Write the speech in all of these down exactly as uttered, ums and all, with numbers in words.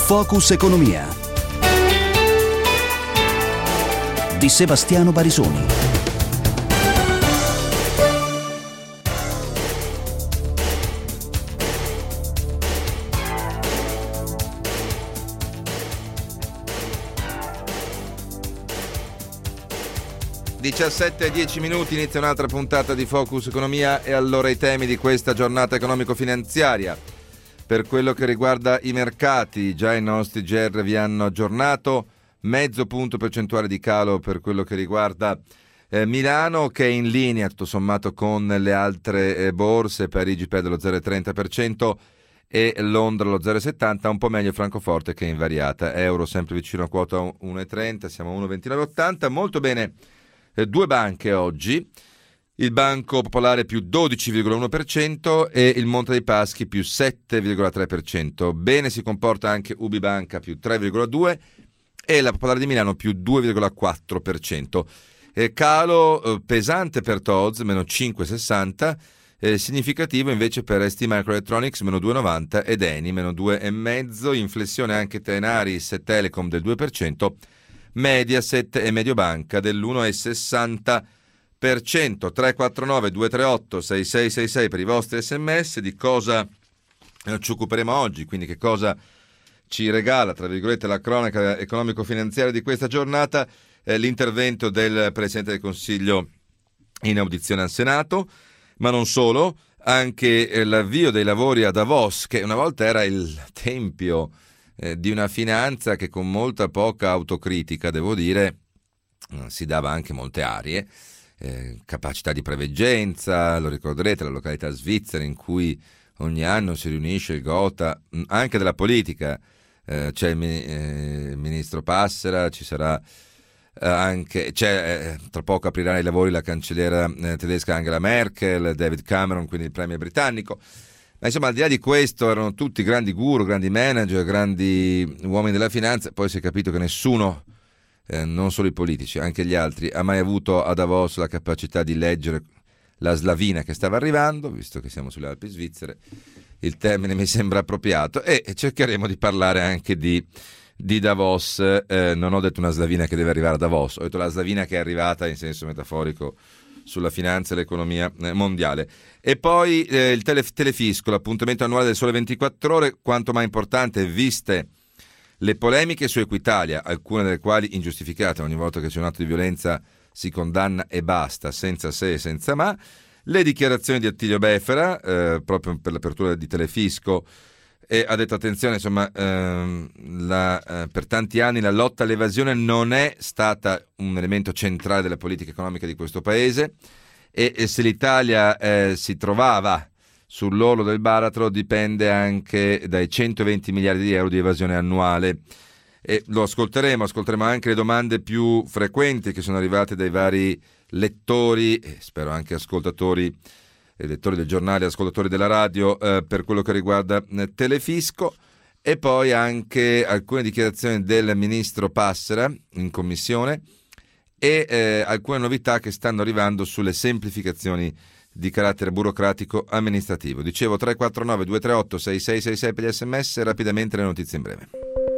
Focus Economia di Sebastiano Barisoni. diciassette e dieci minuti, inizia un'altra puntata di Focus Economia e allora i temi di questa giornata economico-finanziaria. Per quello che riguarda i mercati, già i nostri G R vi hanno aggiornato, mezzo punto percentuale di calo per quello che riguarda eh, Milano, che è in linea tutto sommato con le altre eh, borse. Parigi perde lo zero virgola trenta per cento e Londra lo zero virgola settanta per cento, un po' meglio Francoforte che è invariata. Euro sempre vicino a quota uno virgola trenta, siamo a uno virgola ventinove ottanta. Molto bene, eh, due banche oggi. Il Banco Popolare più dodici virgola uno per cento e il Monte dei Paschi più sette virgola tre per cento. Bene si comporta anche Ubibanca più tre virgola due per cento e la Popolare di Milano più due virgola quattro per cento. E calo eh, pesante per T O Z, meno cinque virgola sessanta, eh, significativo invece per S T Microelectronics, meno due virgola novanta, ed Eni, meno due virgola cinque, inflessione anche Tenaris e Telecom del due per cento, Mediaset e Mediobanca dell'uno virgola sessanta per cento. Tre quattro nove due tre otto sei sei sei sei per i vostri sms. Di cosa ci occuperemo oggi, quindi che cosa ci regala, tra virgolette, la cronaca economico-finanziaria di questa giornata, eh, l'intervento del Presidente del Consiglio in audizione al Senato, ma non solo, anche eh, l'avvio dei lavori a Davos, che una volta era il tempio eh, di una finanza che con molta poca autocritica, devo dire, eh, si dava anche molte arie. Eh, capacità di preveggenza, lo ricorderete, la località svizzera in cui ogni anno si riunisce il Gotha, anche della politica, eh, c'è il, eh, il ministro Passera, ci sarà eh, anche, c'è, eh, tra poco aprirà i lavori la cancelliera eh, tedesca Angela Merkel, David Cameron, quindi il premier britannico. Ma insomma, al di là di questo, erano tutti grandi guru, grandi manager, grandi uomini della finanza. Poi si è capito che nessuno, Eh, non solo i politici, anche gli altri, ha mai avuto a Davos la capacità di leggere la slavina che stava arrivando, visto che siamo sulle Alpi svizzere, il termine mi sembra appropriato, e cercheremo di parlare anche di, di Davos. Eh, non ho detto una slavina che deve arrivare a Davos, ho detto la slavina che è arrivata in senso metaforico sulla finanza e l'economia eh, mondiale. E poi eh, il tele, Telefisco, l'appuntamento annuale del Sole ventiquattro Ore, quanto mai importante, viste le polemiche su Equitalia, alcune delle quali ingiustificate. Ogni volta che c'è un atto di violenza si condanna e basta, senza se e senza ma. Le dichiarazioni di Attilio Befera, eh, proprio per l'apertura di Telefisco, e ha detto attenzione, insomma, ehm, la, eh, per tanti anni la lotta all'evasione non è stata un elemento centrale della politica economica di questo paese, e, e se l'Italia eh, si trovava sull'orlo del baratro dipende anche dai centoventi miliardi di euro di evasione annuale. E lo ascolteremo, ascolteremo anche le domande più frequenti che sono arrivate dai vari lettori, e spero anche ascoltatori, lettori del giornale, ascoltatori della radio, eh, per quello che riguarda eh, Telefisco, e poi anche alcune dichiarazioni del ministro Passera in commissione e eh, alcune novità che stanno arrivando sulle semplificazioni di carattere burocratico amministrativo. Dicevo tre quattro nove due tre otto sei sei sei sei per gli sms. Rapidamente le notizie in breve.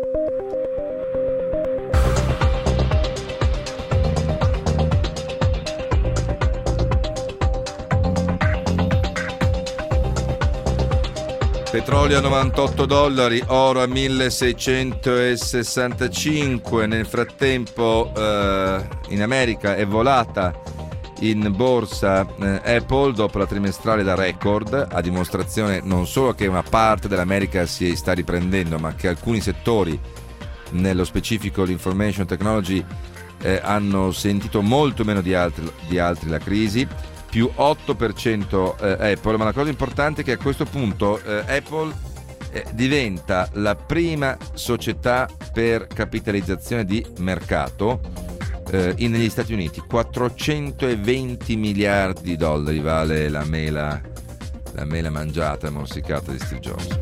Petrolio a novantotto dollari, oro a milleseicentosessantacinque. Nel frattempo eh, in America è volata in borsa eh, Apple dopo la trimestrale da record, a dimostrazione non solo che una parte dell'America si sta riprendendo, ma che alcuni settori, nello specifico l'information technology, eh, hanno sentito molto meno di altri, di altri la crisi. Più otto per cento eh, Apple, ma la cosa importante è che a questo punto eh, Apple eh, diventa la prima società per capitalizzazione di mercato eh, negli Stati Uniti. quattrocentoventi miliardi di dollari vale la mela, la mela mangiata e morsicata di Steve Jobs.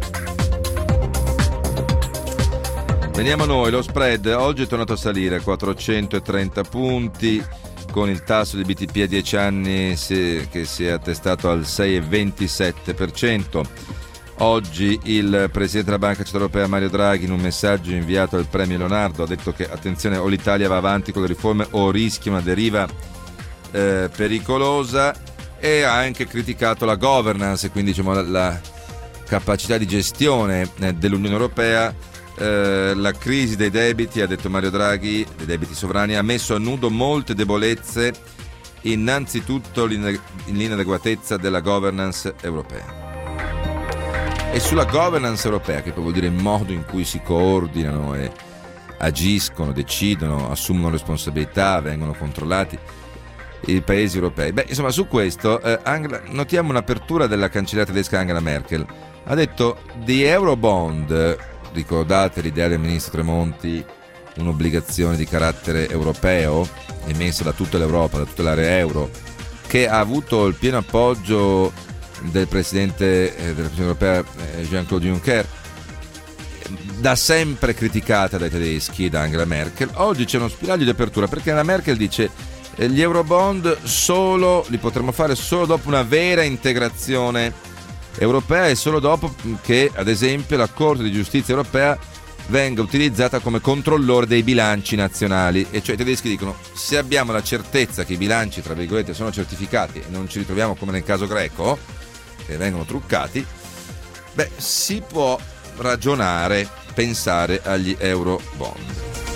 Veniamo a noi, lo spread oggi è tornato a salire, quattrocentotrenta punti, con il tasso di B T P a dieci anni che si è attestato al sei virgola ventisette per cento. Oggi il Presidente della Banca Centrale Europea Mario Draghi, in un messaggio inviato al Premio Leonardo, ha detto che attenzione, o l'Italia va avanti con le riforme o rischia una deriva eh, pericolosa, e ha anche criticato la governance, quindi diciamo la, la capacità di gestione eh, dell'Unione Europea. Eh, la crisi dei debiti, ha detto Mario Draghi, dei debiti sovrani, ha messo a nudo molte debolezze, innanzitutto l'inadeguatezza della governance europea. E sulla governance europea, che poi vuol dire il modo in cui si coordinano e agiscono, decidono, assumono responsabilità, vengono controllati i paesi europei. Beh, insomma, su questo eh, Angela, notiamo un'apertura della cancelliera tedesca Angela Merkel. Ha detto di Eurobond, ricordate l'idea del ministro Tremonti, un'obbligazione di carattere europeo emessa da tutta l'Europa, da tutta l'area euro, che ha avuto il pieno appoggio del presidente eh, della Commissione europea eh, Jean-Claude Juncker, da sempre criticata dai tedeschi, da Angela Merkel. Oggi c'è uno spiraglio di apertura, perché Angela Merkel dice eh, gli Eurobond solo li potremo fare solo dopo una vera integrazione europea e solo dopo che, ad esempio, la Corte di Giustizia europea venga utilizzata come controllore dei bilanci nazionali. E cioè i tedeschi dicono: se abbiamo la certezza che i bilanci, tra virgolette, sono certificati e non ci ritroviamo come nel caso greco, che vengono truccati, beh, si può ragionare, pensare agli euro bond.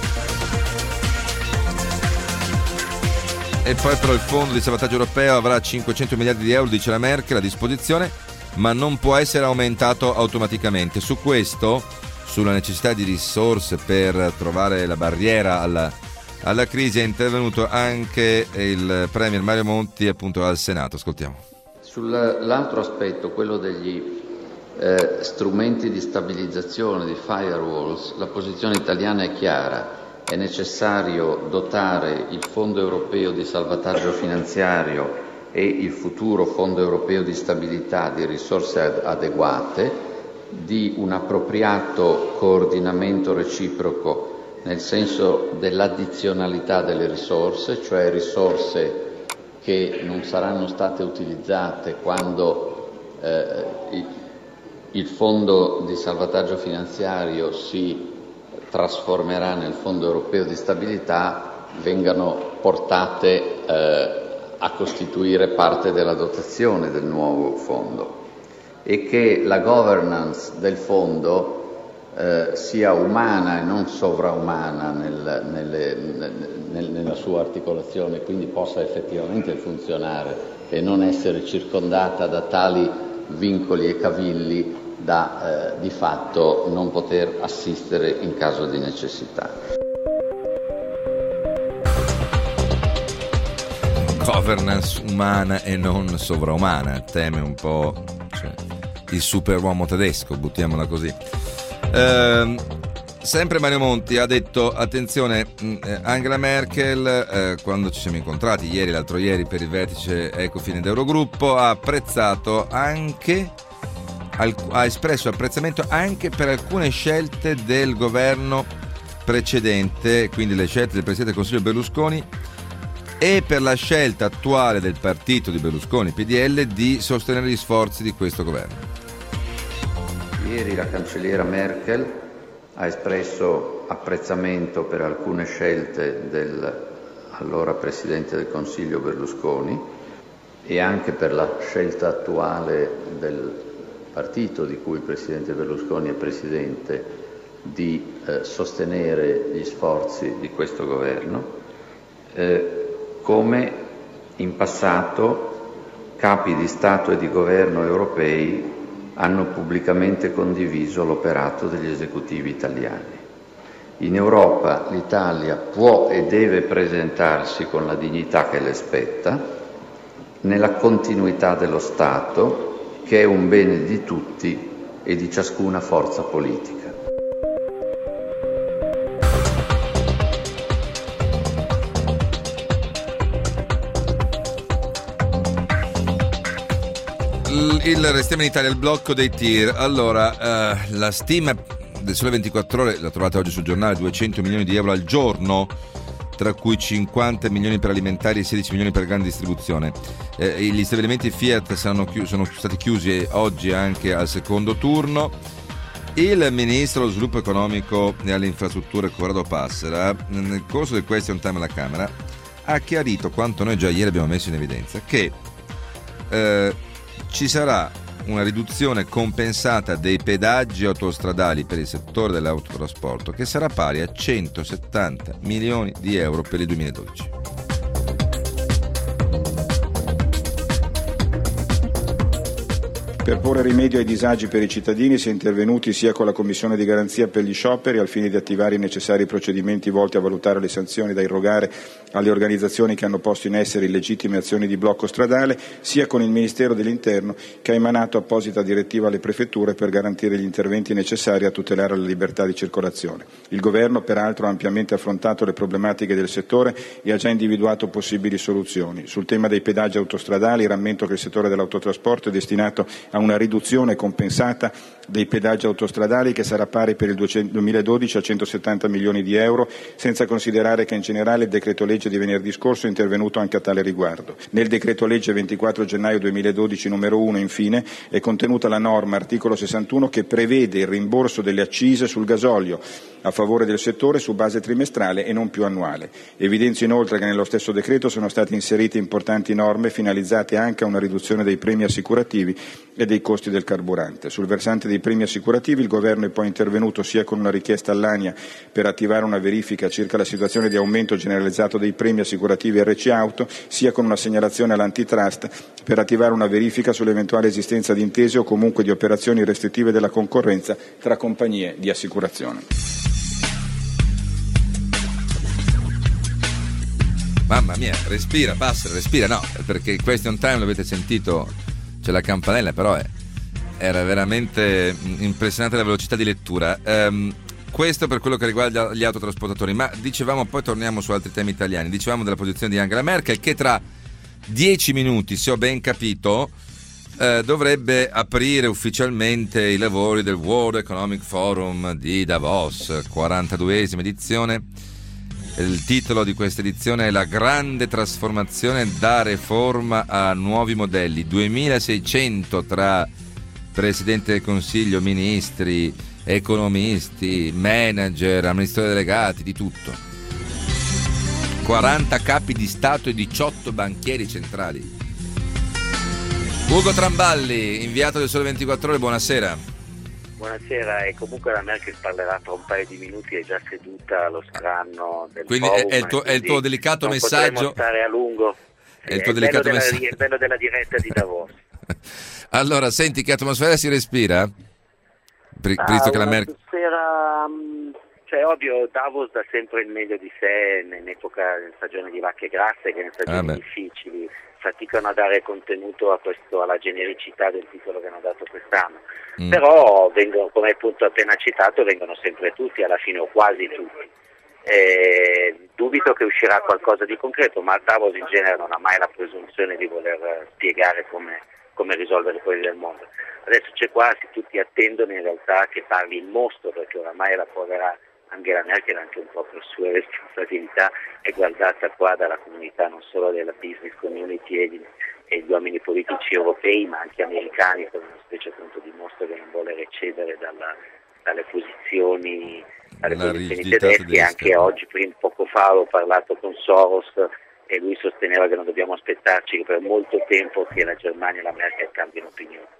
E poi però il fondo di salvataggio europeo avrà cinquecento miliardi di euro, dice la Merkel, a disposizione, ma non può essere aumentato automaticamente. Su questo, sulla necessità di risorse per trovare la barriera alla, alla crisi, è intervenuto anche il Premier Mario Monti, appunto, al Senato. Ascoltiamo. Sull'altro aspetto, quello degli eh, strumenti di stabilizzazione, di firewalls, la posizione italiana è chiara. È necessario dotare il Fondo europeo di salvataggio finanziario e il futuro Fondo europeo di stabilità di risorse ad- adeguate, di un appropriato coordinamento reciproco nel senso dell'addizionalità delle risorse, cioè risorse che non saranno state utilizzate quando eh, il fondo di salvataggio finanziario si trasformerà nel fondo europeo di stabilità, vengano portate eh, a costituire parte della dotazione del nuovo fondo, e che la governance del fondo eh, sia umana e non sovraumana nel, nelle, nel, nella sua articolazione, quindi possa effettivamente funzionare e non essere circondata da tali vincoli e cavilli da eh, di fatto non poter assistere in caso di necessità. Governance umana e non sovraumana, teme un po', cioè, il superuomo tedesco, buttiamola così. Eh, sempre Mario Monti ha detto: attenzione, Angela Merkel, eh, quando ci siamo incontrati ieri, l'altro ieri, per il vertice Ecofin ed Eurogruppo, ha apprezzato anche, ha espresso apprezzamento anche per alcune scelte del governo precedente, quindi le scelte del Presidente del Consiglio Berlusconi, e per la scelta attuale del partito di Berlusconi, P D L, di sostenere gli sforzi di questo governo. Ieri la cancelliera Merkel ha espresso apprezzamento per alcune scelte del allora Presidente del Consiglio Berlusconi e anche per la scelta attuale del partito di cui il Presidente Berlusconi è Presidente di eh, sostenere gli sforzi di questo governo, eh, come in passato capi di Stato e di governo europei hanno pubblicamente condiviso l'operato degli esecutivi italiani. In Europa l'Italia può e deve presentarsi con la dignità che le spetta, nella continuità dello Stato, che è un bene di tutti e di ciascuna forza politica. Il restiamo in Italia, il blocco dei tir. Allora, eh, la stima del Sole ventiquattro Ore, la trovate oggi sul giornale, duecento milioni di euro al giorno tra cui cinquanta milioni per alimentari e sedici milioni per grande distribuzione. Eh, gli stabilimenti Fiat saranno chi- sono stati chiusi oggi anche al secondo turno. Il ministro dello sviluppo economico e alle infrastrutture Corrado Passera, nel corso del question time alla Camera, ha chiarito quanto noi già ieri abbiamo messo in evidenza, che eh, ci sarà una riduzione compensata dei pedaggi autostradali per il settore dell'autotrasporto che sarà pari a centosettanta milioni di euro per il duemiladodici. Per porre rimedio ai disagi per i cittadini si è intervenuti sia con la Commissione di garanzia per gli scioperi al fine di attivare i necessari procedimenti volti a valutare le sanzioni da irrogare alle organizzazioni che hanno posto in essere illegittime azioni di blocco stradale, sia con il Ministero dell'Interno che ha emanato apposita direttiva alle prefetture per garantire gli interventi necessari a tutelare la libertà di circolazione. Il Governo peraltro ha ampiamente affrontato le problematiche del settore e ha già individuato possibili soluzioni. Sul tema dei pedaggi autostradali rammento che il settore dell'autotrasporto è destinato a una riduzione compensata dei pedaggi autostradali che sarà pari per il duemiladodici a centosettanta milioni di euro, senza considerare che in generale il decreto legge di venerdì scorso è intervenuto anche a tale riguardo. Nel decreto legge ventiquattro gennaio duemiladodici numero uno, infine, è contenuta la norma articolo sessantuno che prevede il rimborso delle accise sul gasolio a favore del settore su base trimestrale e non più annuale. Evidenzio inoltre che nello stesso decreto sono state inserite importanti norme finalizzate anche a una riduzione dei premi assicurativi e dei costi del carburante. Sul versante dei premi assicurativi il Governo è poi intervenuto sia con una richiesta all'ANIA per attivare una verifica circa la situazione di aumento generalizzato dei premi assicurativi R C Auto, sia con una segnalazione all'antitrust per attivare una verifica sull'eventuale esistenza di intese o comunque di operazioni restrittive della concorrenza tra compagnie di assicurazione. Mamma mia, respira, passa, respira, no, perché il question time l'avete sentito, c'è la campanella, però è, era veramente impressionante la velocità di lettura. Um, questo per quello che riguarda gli autotrasportatori, ma dicevamo, poi torniamo su altri temi italiani, dicevamo della posizione di Angela Merkel che tra dieci minuti, se ho ben capito, eh, dovrebbe aprire ufficialmente i lavori del World Economic Forum di Davos, quarantaduesima edizione. Il titolo di questa edizione è La grande trasformazione dare forma a nuovi modelli. duemilaseicento tra Presidente del Consiglio, ministri, economisti, manager, amministratori delegati, di tutto. quaranta capi di Stato e diciotto banchieri centrali. Ugo Tramballi, inviato del Sole ventiquattro Ore, buonasera. Buonasera, e comunque la Merkel parlerà tra un paio di minuti, è già seduta allo scranno del quindi forum, è il tuo, è il tuo delicato non messaggio. potremo stare a lungo. È il tuo è delicato bello messaggio. Della, è bello della diretta di Davos. Allora, senti, che atmosfera si respira? Per, Ah, visto che la Merkel... un'atmosfera, cioè, ovvio, Davos dà sempre il meglio di sé in epoca, in stagione di vacche grasse, che in stagioni Ah, difficili faticano a dare contenuto a questo, alla genericità del titolo che hanno dato quest'anno. Mm. Però vengono, come appunto appena citato, vengono sempre tutti, alla fine, o quasi tutti. Eh, dubito che uscirà qualcosa di concreto, ma Davos in genere non ha mai la presunzione di voler spiegare come, come risolvere i problemi del mondo. Adesso c'è quasi, tutti attendono in realtà che parli il mostro, perché oramai la povera Angela Merkel, anche un po' per sue responsabilità, è guardata qua dalla comunità non solo della business community e, di, e gli uomini politici europei, ma anche americani, come una specie appunto di mostro che non vuole recedere dalla, dalle posizioni, dalle posizioni tedesche. Anche oggi, prima, poco fa, ho parlato con Soros e lui sosteneva che non dobbiamo aspettarci che per molto tempo che la Germania e la Merkel cambino opinione.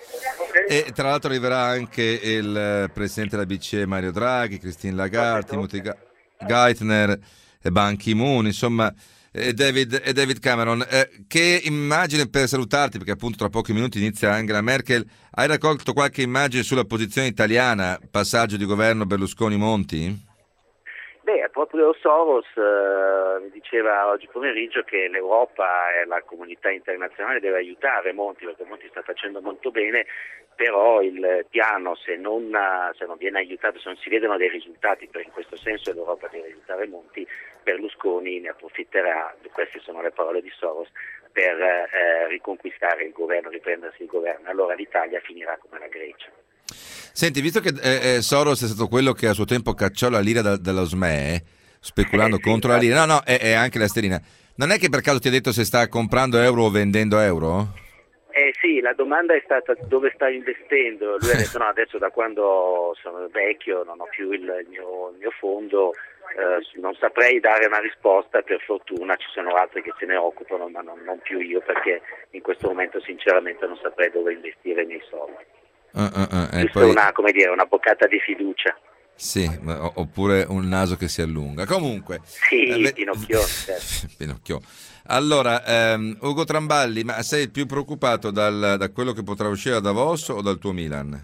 E tra l'altro arriverà anche il presidente della B C E Mario Draghi, Christine Lagarde, Timothy Geithner, Ban Ki-moon, insomma, e David, e David Cameron. Eh, che immagine, per salutarti, perché appunto tra pochi minuti inizia Angela Merkel, hai raccolto qualche immagine sulla posizione italiana, passaggio di governo Berlusconi-Monti? Beh, proprio Soros eh, mi diceva oggi pomeriggio che l'Europa e la comunità internazionale deve aiutare Monti, perché Monti sta facendo molto bene, però il piano, se non, se non viene aiutato, se non si vedono dei risultati, per in questo senso l'Europa deve aiutare Monti, Berlusconi ne approfitterà, queste sono le parole di Soros, per eh, riconquistare il governo, riprendersi il governo. Allora l'Italia finirà come la Grecia. Senti, visto che eh, Soros è stato quello che a suo tempo cacciò la lira da, dallo S M E, speculando eh, sì, contro infatti. la lira. No, no, è, è anche la sterlina. Non è che per caso ti ha detto se sta comprando euro o vendendo euro? Eh sì, la domanda è stata dove sta investendo. Lui ha detto no, adesso da quando sono vecchio non ho più il, il, mio, il mio fondo, eh, non saprei dare una risposta, per fortuna ci sono altri che se ne occupano, ma non, non più io, perché in questo momento sinceramente non saprei dove investire i miei soldi. Uh, uh, uh, e Giusto poi... una, come dire, una boccata di fiducia. Sì, ma- oppure un naso che si allunga. Comunque, Sì, eh, ve- Pinocchio, certo. Pinocchio. Allora, ehm, Ugo Tramballi, ma sei più preoccupato dal- da quello che potrà uscire da Davos o dal tuo Milan?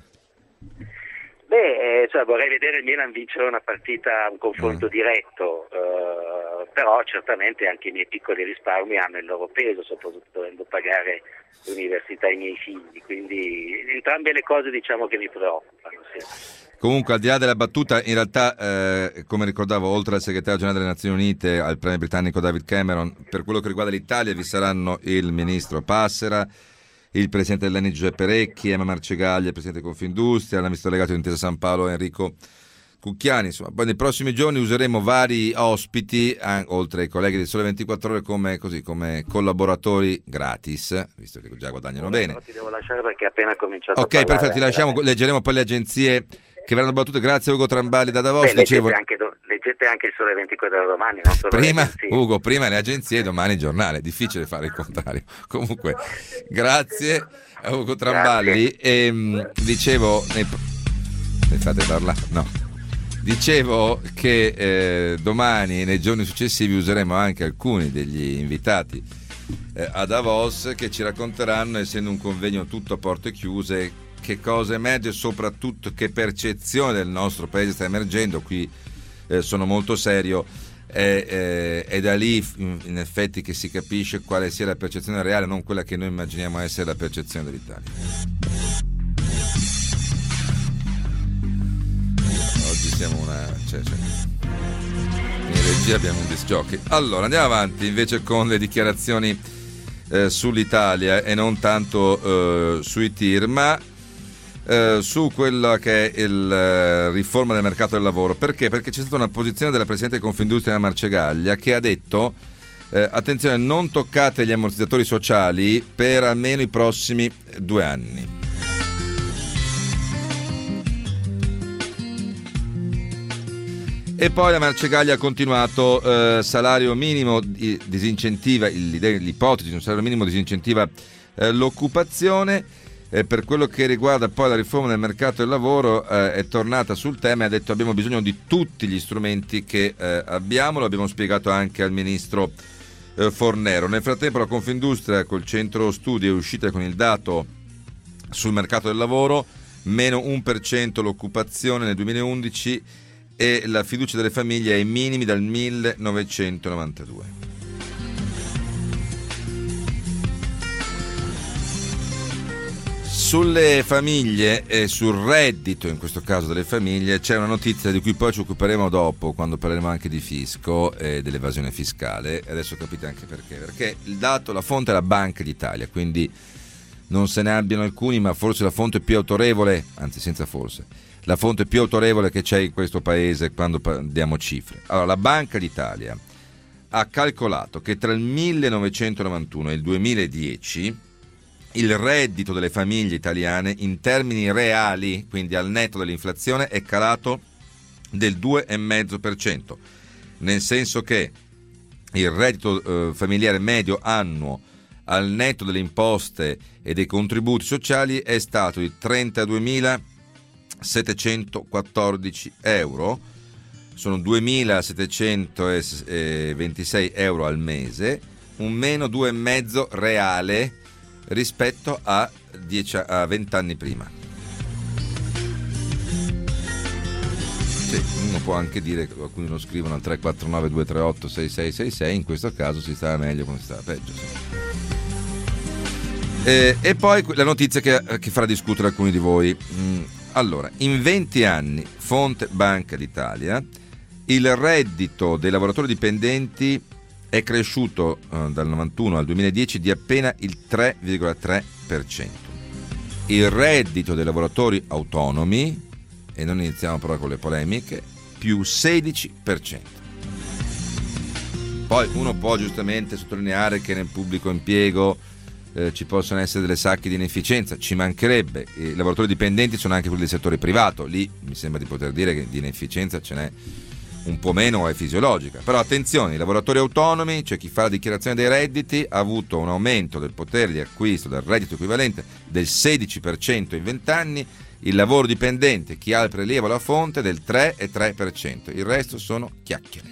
Beh, eh, cioè, vorrei vedere il Milan vincere una partita, un confronto Mm. diretto, eh, però certamente anche i miei piccoli risparmi hanno il loro peso, soprattutto dovendo pagare l'università ai miei figli, quindi entrambe le cose diciamo che mi preoccupano. Sì. Comunque, al di là della battuta, in realtà, eh, come ricordavo, oltre al segretario generale delle Nazioni Unite, al premier britannico David Cameron, per quello che riguarda l'Italia vi saranno il ministro Passera, il presidente dell'E N I Giuseppe Recchi, Emma Marcegaglia, il presidente di Confindustria, l'amministratore delegato di Intesa San Paolo Enrico Cucchiani. Insomma, poi nei prossimi giorni useremo vari ospiti, eh, oltre ai colleghi del Sole ventiquattro Ore, come, così, come collaboratori gratis, visto che già guadagnano bene. Però ti devo lasciare perché è appena cominciato Ok, a parlare. perfetto, ti lasciamo, leggeremo poi le agenzie che verranno battute. Grazie Ugo Tramballi da Davos. Beh, Dicevo, leggete, anche do- leggete anche il Sole ventiquattro Ore domani, non solo prima, le agenzie. Ugo, prima le agenzie, domani il giornale. Difficile fare il contrario. Comunque, grazie a Ugo Tramballi. E, mh, dicevo, nei... mi fate parlare? No. Dicevo che eh, domani, nei giorni successivi, useremo anche alcuni degli invitati eh, a Davos che ci racconteranno, essendo un convegno tutto a porte chiuse, che cosa emerge e soprattutto che percezione del nostro paese sta emergendo. Qui eh, sono molto serio, è, è, è da lì in, in effetti che si capisce quale sia la percezione reale, non quella che noi immaginiamo essere la percezione dell'Italia. Oggi siamo una... Cioè, cioè, in regia abbiamo un disc jockey. Allora, andiamo avanti invece con le dichiarazioni eh, sull'Italia e non tanto eh, sui tir, ma eh, su quella che è la uh, riforma del mercato del lavoro. Perché? Perché c'è stata una posizione della Presidente di Confindustria Marcegaglia che ha detto eh, attenzione, non toccate gli ammortizzatori sociali per almeno i prossimi due anni. E poi la Marcegaglia ha continuato, eh, salario minimo disincentiva, l'ipotesi di un salario minimo disincentiva eh, l'occupazione. Eh, per quello che riguarda poi la riforma del mercato del lavoro, eh, è tornata sul tema e ha detto abbiamo bisogno di tutti gli strumenti che eh, abbiamo, lo abbiamo spiegato anche al ministro eh, Fornero. Nel frattempo la Confindustria col centro studi è uscita con il dato sul mercato del lavoro, meno uno per cento l'occupazione nel duemilaundici e la fiducia delle famiglie è ai minimi dal millenovecentonovantadue. Sulle famiglie e sul reddito, in questo caso delle famiglie, c'è una notizia di cui poi ci occuperemo dopo, quando parleremo anche di fisco e dell'evasione fiscale. Adesso capite anche perché. Perché il dato, la fonte è la Banca d'Italia, quindi non se ne abbiano alcuni, ma forse la fonte più autorevole, anzi senza forse, la fonte più autorevole che c'è in questo paese quando diamo cifre. Allora, la Banca d'Italia ha calcolato che tra il millenovecentonovantuno e il duemiladieci il reddito delle famiglie italiane in termini reali, quindi al netto dell'inflazione, è calato del due virgola cinque per cento, nel senso che il reddito eh, familiare medio annuo al netto delle imposte e dei contributi sociali è stato di trentaduemilasettecentoquattordici euro, sono duemilasettecentoventisei euro al mese, un meno due virgola cinque reale rispetto a, dieci, a venti anni prima. Sì, uno può anche dire che alcuni lo scrivono al tre quattro nove due tre otto sei sei sei sei, in questo caso si stava meglio come si stava peggio. Sì. E, e poi la notizia che, che farà discutere alcuni di voi. Allora, in venti anni, fonte Banca d'Italia, il reddito dei lavoratori dipendenti è cresciuto eh, dal novantuno al duemiladieci di appena il tre virgola tre per cento. Il reddito dei lavoratori autonomi, e non iniziamo però con le polemiche, più sedici per cento. Poi uno può giustamente sottolineare che nel pubblico impiego eh, ci possono essere delle sacche di inefficienza, ci mancherebbe. I lavoratori dipendenti sono anche quelli del settore privato, lì mi sembra di poter dire che di inefficienza ce n'è un po' meno o è fisiologica. Però attenzione, i lavoratori autonomi, cioè chi fa la dichiarazione dei redditi, ha avuto un aumento del potere di acquisto del reddito equivalente del sedici per cento in venti anni, il lavoro dipendente, chi ha il prelievo alla fonte, del tre virgola tre per cento. Il resto sono chiacchiere.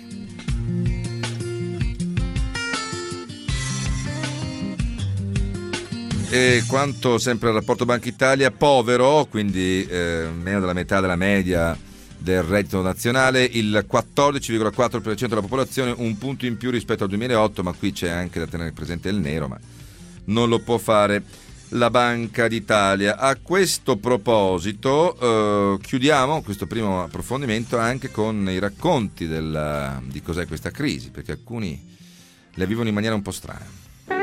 E quanto sempre al rapporto Banca Italia, povero, quindi eh, meno della metà della media del reddito nazionale, il quattordici virgola quattro per cento della popolazione, un punto in più rispetto al duemilaotto, ma qui c'è anche da tenere presente il nero, ma non lo può fare la Banca d'Italia. A questo proposito eh, chiudiamo questo primo approfondimento anche con i racconti della, di cos'è questa crisi, perché alcuni la vivono in maniera un po' strana.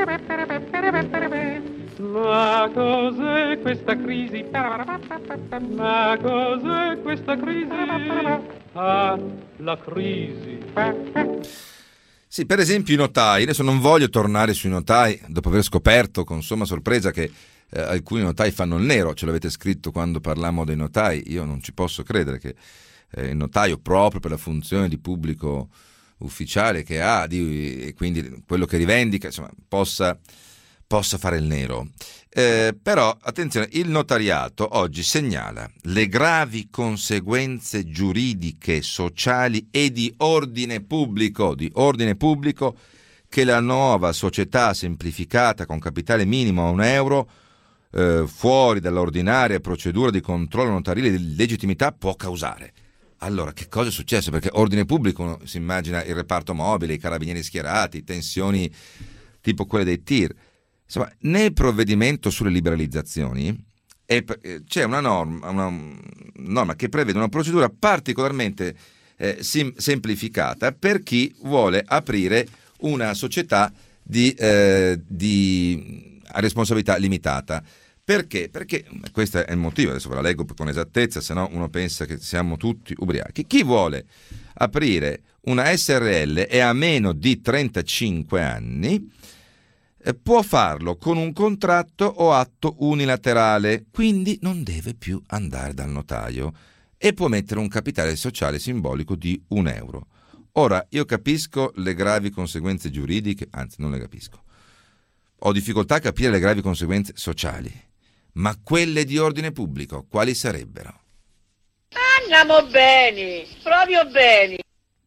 Ma cos'è questa crisi? Ma cos'è questa crisi? Ah, la crisi. Sì, per esempio i notai. Adesso non voglio tornare sui notai dopo aver scoperto con somma sorpresa che eh, alcuni notai fanno il nero. Ce l'avete scritto quando parlammo dei notai. Io non ci posso credere che eh, il notaio, proprio per la funzione di pubblico ufficiale che ha, di, e quindi quello che rivendica, insomma, possa possa fare il nero. Eh, però, attenzione, il notariato oggi segnala le gravi conseguenze giuridiche, sociali e di ordine pubblico, di ordine pubblico che la nuova società semplificata con capitale minimo a un euro, eh, fuori dall'ordinaria procedura di controllo notarile di legittimità, può causare. Allora, che cosa è successo? Perché ordine pubblico, uno si immagina il reparto mobile, i carabinieri schierati, tensioni tipo quelle dei tir. Insomma, nel provvedimento sulle liberalizzazioni è, c'è una norma, una norma che prevede una procedura particolarmente eh, sim, semplificata per chi vuole aprire una società di, eh, di a responsabilità limitata. Perché? Perché questo è il motivo, adesso ve la leggo con esattezza, se no uno pensa che siamo tutti ubriachi. Chi vuole aprire una S R L e ha meno di trentacinque anni può farlo con un contratto o atto unilaterale, quindi non deve più andare dal notaio e può mettere un capitale sociale simbolico di un euro. Ora, io capisco le gravi conseguenze giuridiche, anzi non le capisco, ho difficoltà a capire le gravi conseguenze sociali, ma quelle di ordine pubblico quali sarebbero? Andiamo bene, proprio bene.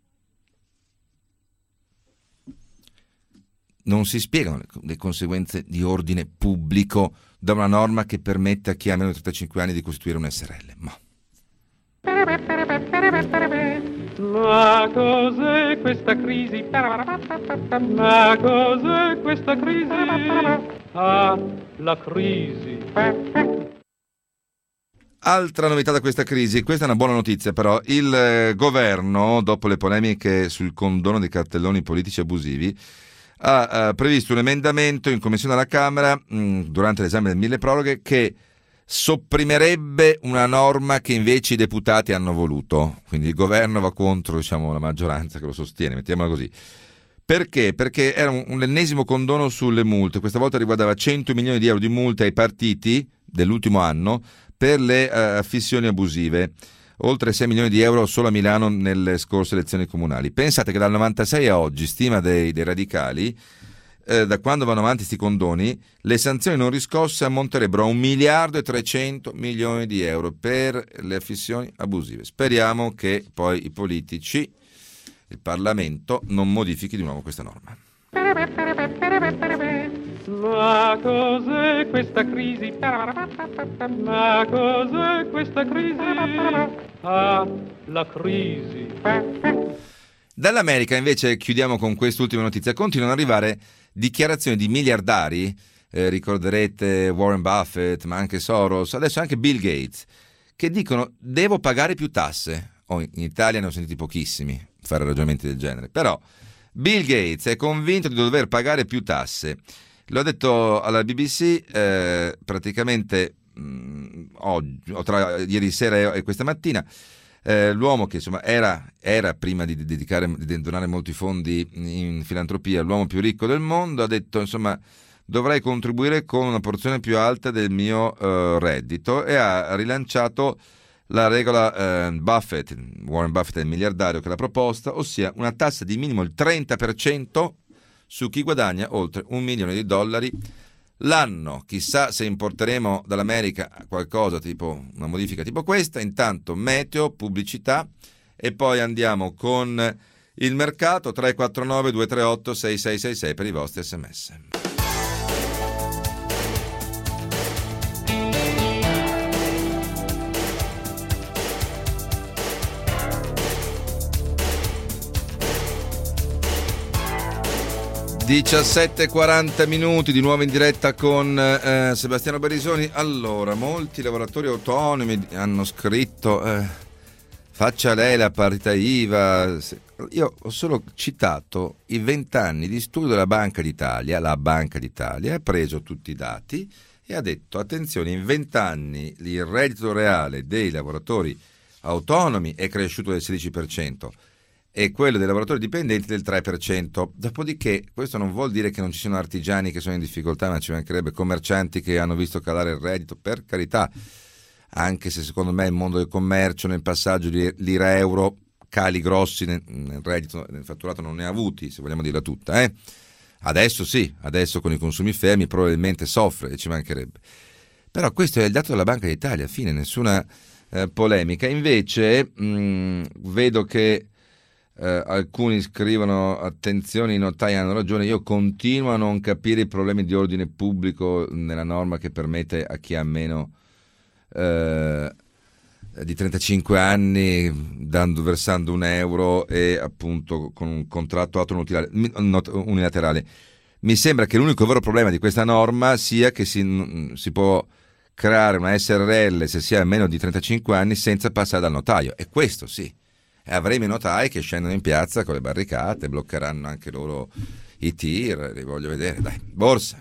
Non si spiegano le, le conseguenze di ordine pubblico da una norma che permette a chi ha meno di trentacinque anni di costituire un S R L. Ma, Ma cos'è questa crisi? Ma cos'è questa crisi? Ah, la crisi. altra novità da questa crisi, questa è una buona notizia però, il eh, governo, dopo le polemiche sul condono dei cartelloni politici abusivi, ha uh, previsto un emendamento in commissione alla Camera mh, durante l'esame del milleproroghe che sopprimerebbe una norma che invece i deputati hanno voluto, quindi il governo va contro, diciamo, la maggioranza che lo sostiene, mettiamola così. Perché? Perché era un, un ennesimo condono sulle multe, questa volta riguardava cento milioni di euro di multe ai partiti dell'ultimo anno per le uh, affissioni abusive, oltre sei milioni di euro solo a Milano nelle scorse elezioni comunali. Pensate che dal novantasei a oggi, stima dei, dei radicali, eh, da quando vanno avanti questi condoni, le sanzioni non riscosse ammonterebbero a un miliardo e trecento milioni di euro per le affissioni abusive. Speriamo che poi i politici, il Parlamento, non modifichi di nuovo questa norma. Ma cos'è questa crisi? Ma cos'è questa crisi? Ah, la crisi. Dall'America invece, chiudiamo con quest'ultima notizia, continuano ad arrivare dichiarazioni di miliardari, eh, ricorderete Warren Buffett, ma anche Soros, adesso anche Bill Gates, che dicono devo pagare più tasse. Oh, in Italia ne ho sentiti pochissimi fare ragionamenti del genere, però Bill Gates è convinto di dover pagare più tasse. L'ho detto alla B B C eh, praticamente mh, oggi, o tra ieri sera e questa mattina. Eh, l'uomo che insomma era, era prima di, di dedicare di donare molti fondi in filantropia, l'uomo più ricco del mondo, ha detto insomma dovrei contribuire con una porzione più alta del mio eh, reddito, e ha rilanciato la regola eh, Buffett, Warren Buffett è il miliardario che l'ha proposta, ossia una tassa di minimo il trenta per cento su chi guadagna oltre un milione di dollari l'anno. Chissà se importeremo dall'America qualcosa tipo una modifica tipo questa. Intanto meteo, pubblicità e poi andiamo con il mercato. Tre quattro nove due tre otto sei sei sei sei per i vostri sms. diciassette e quaranta minuti di nuovo in diretta con eh, Sebastiano Barisoni. Allora, molti lavoratori autonomi hanno scritto eh, faccia lei la partita I V A. Io ho solo citato i vent'anni di studio della Banca d'Italia. La Banca d'Italia ha preso tutti i dati e ha detto attenzione, in vent'anni il reddito reale dei lavoratori autonomi è cresciuto del sedici per cento e quello dei lavoratori dipendenti del tre per cento. Dopodiché questo non vuol dire che non ci siano artigiani che sono in difficoltà, ma ci mancherebbe, commercianti che hanno visto calare il reddito, per carità, anche se secondo me il mondo del commercio nel passaggio di lira-euro cali grossi nel, nel reddito, nel fatturato non ne ha avuti, se vogliamo dirla tutta. Eh? Adesso sì, adesso con i consumi fermi probabilmente soffre e ci mancherebbe. Però questo è il dato della Banca d'Italia, fine, nessuna eh, polemica. Invece mh, vedo che Uh, alcuni scrivono attenzione, i notai hanno ragione. Io continuo a non capire i problemi di ordine pubblico nella norma che permette a chi ha meno uh, di trentacinque anni, dando, versando un euro e appunto con un contratto unilaterale. Mi sembra che l'unico vero problema di questa norma sia che si, si può creare una S R L se si ha meno di trentacinque anni senza passare dal notaio, e questo sì. E avremo i notai che scendono in piazza con le barricate, bloccheranno anche loro i tir, li voglio vedere. Dai, borsa.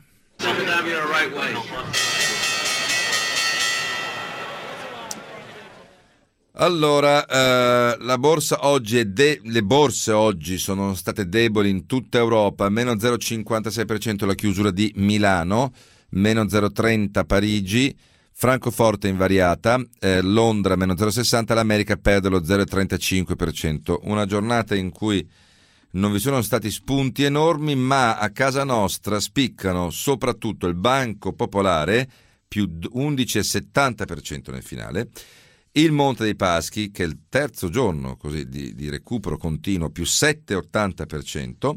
Allora, eh, la borsa oggi è de- le borse oggi sono state deboli in tutta Europa, meno zero virgola cinquantasei per cento la chiusura di Milano, meno zero virgola trenta Parigi, Francoforte invariata, eh, Londra meno zero virgola sessanta, l'America perde lo zero virgola trentacinque per cento. Una giornata in cui non vi sono stati spunti enormi, ma a casa nostra spiccano soprattutto il Banco Popolare più undici virgola settanta per cento nel finale, il Monte dei Paschi che è il terzo giorno così di, di recupero continuo più sette virgola ottanta per cento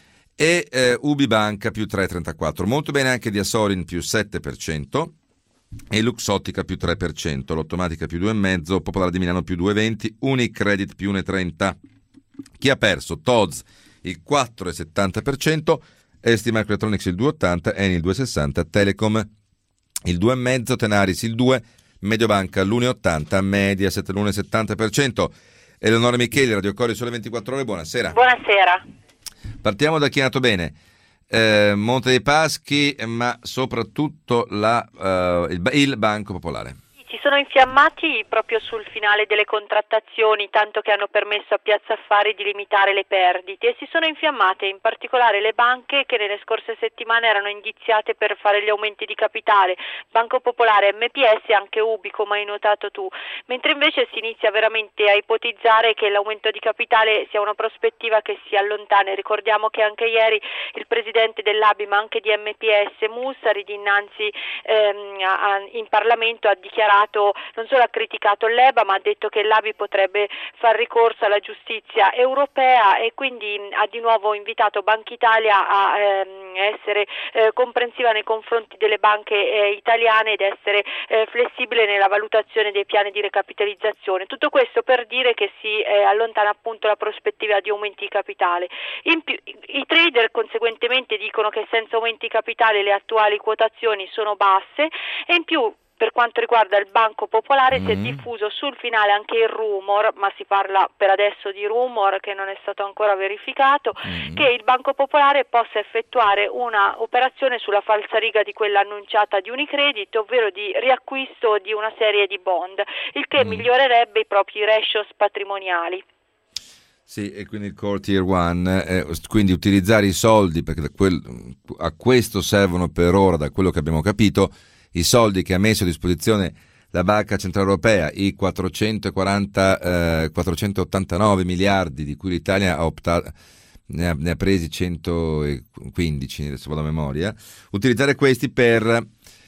e eh, Ubibanca più tre virgola trentaquattro per cento. Molto bene anche di Asorin più sette per cento. E Luxottica più tre per cento, l'Automatica più due virgola cinque per cento, Popolare di Milano più due virgola venti, Unicredit più uno virgola trenta. Chi ha perso? Tod's il quattro virgola settanta per cento, S T Microelectronics il due virgola ottanta, Eni il due virgola sessanta, Telecom il due virgola cinque, Tenaris il due, Mediobanca l'uno virgola ottanta, Mediaset l'uno virgola settanta per cento. Eleonora Micheli, Radio Cori Sole ventiquattro Ore, buonasera. Buonasera. Partiamo da chi è nato bene. Eh, Monte dei Paschi, ma soprattutto la, uh, il, il Banco Popolare. Si sono infiammati proprio sul finale delle contrattazioni, tanto che hanno permesso a Piazza Affari di limitare le perdite, e si sono infiammate in particolare le banche che nelle scorse settimane erano indiziate per fare gli aumenti di capitale, Banco Popolare, M P S e anche Ubi, come hai notato tu, mentre invece si inizia veramente a ipotizzare che l'aumento di capitale sia una prospettiva che si allontana. Ricordiamo che anche ieri il presidente dell'A B I, ma anche di M P S, Mussari, dinanzi ehm, a, in Parlamento ha dichiarato, non solo ha criticato l'E B A, ma ha detto che l'A B I potrebbe far ricorso alla giustizia europea, e quindi ha di nuovo invitato Banca Italia a ehm, essere eh, comprensiva nei confronti delle banche eh, italiane ed essere eh, flessibile nella valutazione dei piani di recapitalizzazione. Tutto questo per dire che si eh, allontana appunto la prospettiva di aumenti di capitale. In più, i trader conseguentemente dicono che senza aumenti di capitale le attuali quotazioni sono basse, e in più per quanto riguarda il Banco Popolare Mm. si è diffuso sul finale anche il rumor, ma si parla per adesso di rumor che non è stato ancora verificato, Mm. che il Banco Popolare possa effettuare una operazione sulla falsariga di quella annunciata di Unicredit, ovvero di riacquisto di una serie di bond, il che Mm. migliorerebbe i propri ratios patrimoniali. Sì, e quindi il core tier one, eh, quindi utilizzare i soldi, perché da quel, a questo servono per ora, da quello che abbiamo capito, i soldi che ha messo a disposizione la Banca Centrale Europea, i quattrocentoquaranta, eh, quattrocentottantanove miliardi di cui l'Italia ha optato, ne ha, ne ha presi centoquindici, adesso vado a memoria, utilizzare questi per...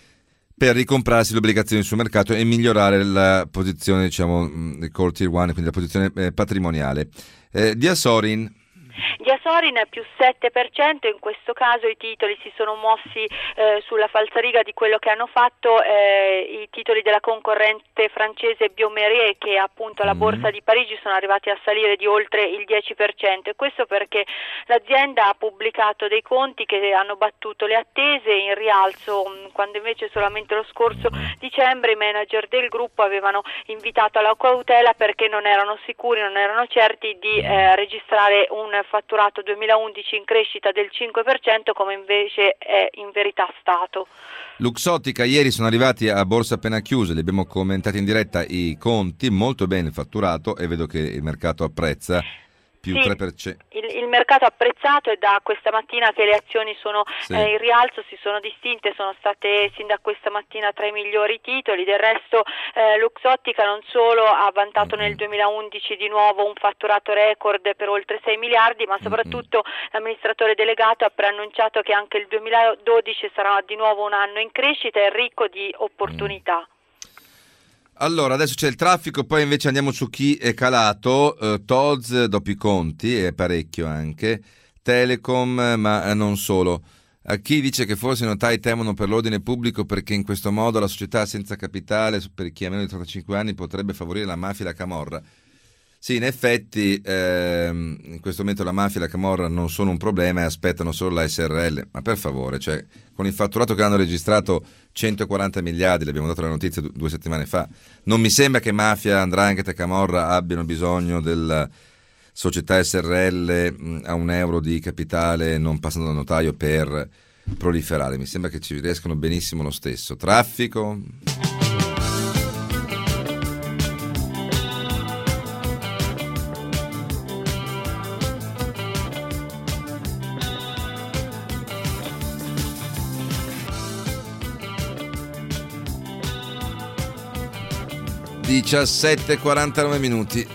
per ricomprarsi le obbligazioni sul mercato e migliorare la posizione, diciamo, del core tier one, quindi la posizione eh, patrimoniale. Eh, Diasorin. Diasorin più sette per cento, in questo caso i titoli si sono mossi eh, sulla falsariga di quello che hanno fatto eh, i titoli della concorrente francese Biomérieux, che appunto alla Mm. borsa di Parigi sono arrivati a salire di oltre il dieci per cento, e questo perché l'azienda ha pubblicato dei conti che hanno battuto le attese in rialzo, mh, quando invece solamente lo scorso dicembre i manager del gruppo avevano invitato alla cautela perché non erano sicuri, non erano certi di eh, registrare un fatturato duemilaundici in crescita del cinque per cento, come invece è in verità stato. Luxottica, ieri sono arrivati a borsa appena chiuse, li abbiamo commentati in diretta i conti, molto bene il fatturato e vedo che il mercato apprezza, più Sì, tre per cento. Il, il mercato ha apprezzato, e da questa mattina che le azioni sono Sì. eh, in rialzo, si sono distinte, sono state sin da questa mattina tra i migliori titoli. Del resto eh, Luxottica non solo ha vantato nel duemilaundici di nuovo un fatturato record per oltre sei miliardi, ma soprattutto l'amministratore delegato ha preannunciato che anche il duemiladodici sarà di nuovo un anno in crescita e ricco di opportunità. Allora, adesso c'è il traffico, poi invece andiamo su chi è calato. eh, Tolz dopo i conti, è parecchio anche, Telecom, ma non solo. A chi dice che forse i notai temono per l'ordine pubblico perché in questo modo la società senza capitale per chi ha meno di trentacinque anni potrebbe favorire la mafia e la camorra. Sì, in effetti ehm, in questo momento la mafia e la camorra non sono un problema e aspettano solo la S R L, ma per favore, cioè, con il fatturato che hanno registrato centoquaranta miliardi, l'abbiamo dato la notizia du- due settimane fa, non mi sembra che mafia, 'ndrangheta e camorra abbiano bisogno della società S R L mh, a un euro di capitale non passando dal notaio per proliferare, mi sembra che ci riescono benissimo lo stesso. Traffico... diciassette e quarantanove minuti.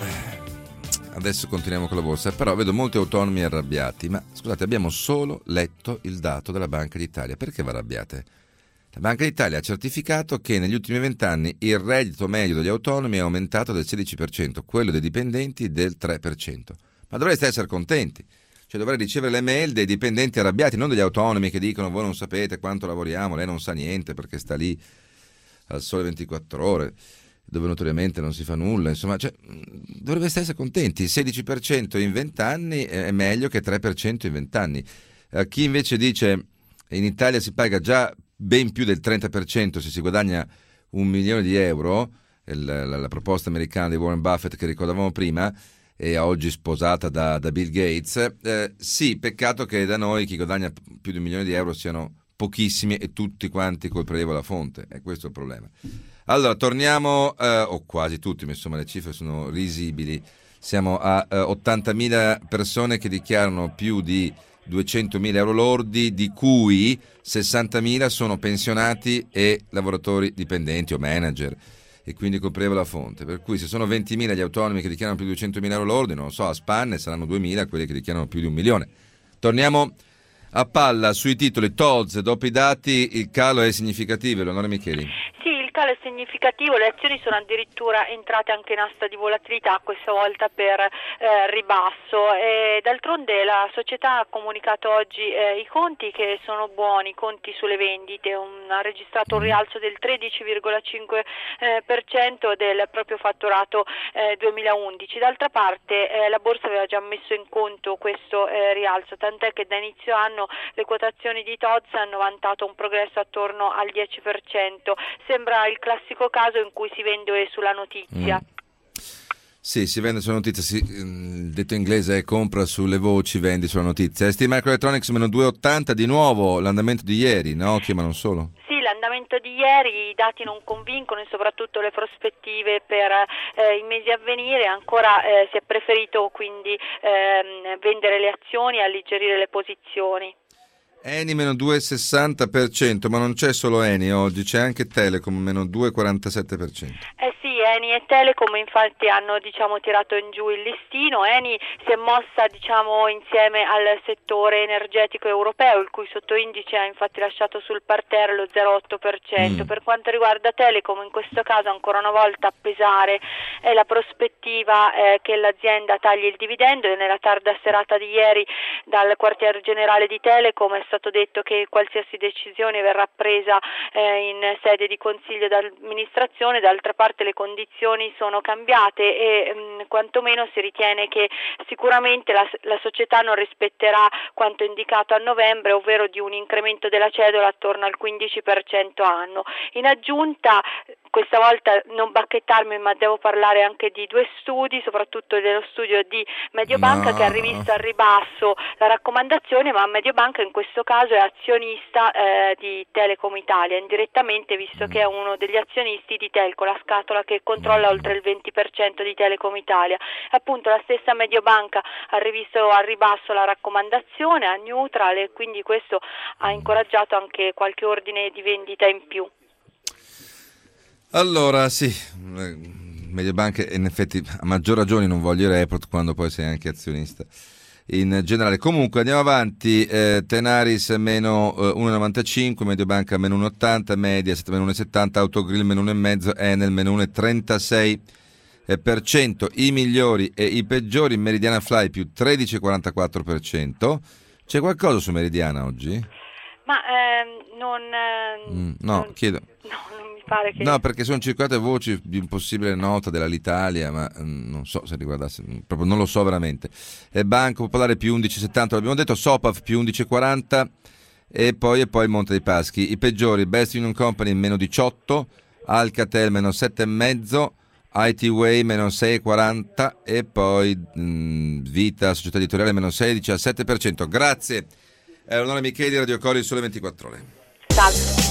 Adesso continuiamo con la borsa, però vedo molti autonomi arrabbiati. Ma scusate, abbiamo solo letto il dato della Banca d'Italia. Perché vi arrabbiate? La Banca d'Italia ha certificato che negli ultimi vent'anni il reddito medio degli autonomi è aumentato del sedici per cento, quello dei dipendenti del tre per cento. Ma dovreste essere contenti. Cioè dovrei ricevere le mail dei dipendenti arrabbiati, non degli autonomi che dicono voi non sapete quanto lavoriamo, lei non sa niente perché sta lì al sole ventiquattro ore, dove notoriamente non si fa nulla, insomma, cioè, dovreste essere contenti. Il sedici per cento in venti anni è meglio che tre per cento in venti anni. A chi invece dice in Italia si paga già ben più del trenta per cento se si guadagna un milione di euro, il, la, la proposta americana di Warren Buffett che ricordavamo prima, e oggi sposata da, da Bill Gates, eh, sì, peccato che da noi chi guadagna più di un milione di euro siano pochissimi e tutti quanti col prelievo alla fonte, è questo il problema. Allora, torniamo, eh, o quasi tutti, ma insomma le cifre sono risibili, siamo a eh, ottantamila persone che dichiarano più di duecentomila euro lordi, di cui sessantamila sono pensionati e lavoratori dipendenti o manager, e quindi col prelievo alla fonte, per cui se sono ventimila gli autonomi che dichiarano più di duecentomila euro lordi, non lo so, a spanne saranno duemila quelli che dichiarano più di un milione. Torniamo a palla sui titoli. Tolz, dopo i dati il calo è significativo, Eleonora Micheli. Sì, il calo è significativo, le azioni sono addirittura entrate anche in asta di volatilità, questa volta per eh, ribasso, e d'altronde la società ha comunicato oggi eh, i conti che sono buoni, i conti sulle vendite, un, ha registrato un rialzo del tredici virgola cinque per cento del proprio fatturato eh, duemilaundici. D'altra parte eh, la borsa aveva già messo in conto questo eh, rialzo, tant'è che da inizio anno le quotazioni di Tolz hanno vantato un progresso attorno al dieci per cento. Sembra il classico caso in cui si vende sulla notizia. Mm. Sì, si vende sulla notizia, sì, il detto inglese è compra sulle voci, vendi sulla notizia. S T Microelectronics meno due virgola ottanta, di nuovo l'andamento di ieri, Nokia ma non solo. Sì, l'andamento di ieri, i dati non convincono e soprattutto le prospettive per eh, i mesi a venire, ancora eh, si è preferito quindi ehm, vendere le azioni e alleggerire le posizioni. Eni meno due virgola sessanta per cento, ma non c'è solo Eni oggi, c'è anche Telecom meno due virgola quarantasette per cento. Eh sì, Eni e Telecom infatti hanno diciamo tirato in giù il listino. Eni si è mossa diciamo insieme al settore energetico europeo, il cui sottoindice ha infatti lasciato sul parterre lo zero virgola otto per cento. Mm. Per quanto riguarda Telecom, in questo caso ancora una volta a pesare è la prospettiva eh, che l'azienda tagli il dividendo, e nella tarda serata di ieri dal quartier generale di Telecom è stato detto che qualsiasi decisione verrà presa eh, in sede di consiglio d'amministrazione. D'altra parte le condizioni sono cambiate e mh, quantomeno si ritiene che sicuramente la, la società non rispetterà quanto indicato a novembre, ovvero di un incremento della cedola attorno al quindici per cento anno. In aggiunta, questa volta non bacchettarmi, ma devo parlare anche di due studi, soprattutto dello studio di Mediobanca, no, che ha rivisto al ribasso la raccomandazione, ma Mediobanca in questo caso è azionista eh, di Telecom Italia indirettamente, visto che è uno degli azionisti di Telco, la scatola che controlla oltre il venti per cento di Telecom Italia. Appunto la stessa Mediobanca ha rivisto al ribasso la raccomandazione a neutral, e quindi questo ha incoraggiato anche qualche ordine di vendita in più. Allora sì, Mediobanca in effetti a maggior ragione non voglio i report quando poi sei anche azionista in generale. Comunque andiamo avanti, eh, Tenaris meno eh, uno virgola novantacinque, Mediobanca meno uno virgola ottanta, Mediaset meno uno virgola settanta, Autogrill meno uno virgola cinque, Enel meno uno virgola trentasei per cento. I migliori e i peggiori, Meridiana Fly più tredici virgola quarantaquattro per cento. C'è qualcosa su Meridiana oggi? Ma ehm, non, eh, mm, no, non chiedo. No, non mi pare che... No, perché sono circolate voci di un possibile nota dell'Alitalia, ma mm, non so se riguardasse, proprio non lo so veramente. E Banco Popolare più undici virgola settanta, l'abbiamo detto, Sopaf più undici virgola quaranta e poi e poi Monte dei Paschi. I peggiori, Best Union Company meno diciotto, Alcatel meno sette virgola cinque, I T Way meno sei virgola quaranta e poi mh, Vita, società editoriale meno sedici virgola sette per cento. Grazie. Eleonora Micheli, Radio Cori, Sole ventiquattro Ore. Salve.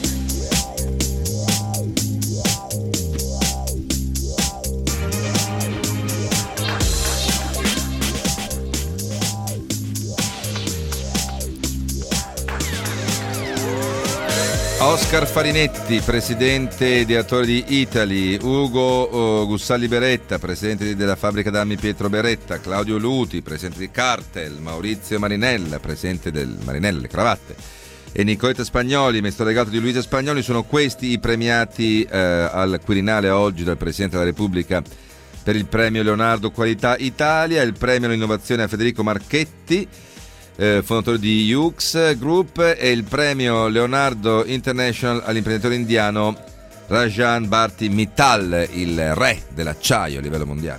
Oscar Farinetti, presidente direttore di Italy, Ugo uh, Gussalli Beretta, presidente della fabbrica d'armi Pietro Beretta, Claudio Luti, presidente di Cartel, Maurizio Marinella, presidente del Marinella, le cravatte, e Nicoletta Spagnoli, maestro delegato di Luisa Spagnoli. Sono questi i premiati eh, al Quirinale oggi dal Presidente della Repubblica per il premio Leonardo Qualità Italia, il premio all'innovazione a Federico Marchetti, Eh, fondatore di Hughes Group, e il premio Leonardo International all'imprenditore indiano Rajan Bharti Mittal, il re dell'acciaio a livello mondiale.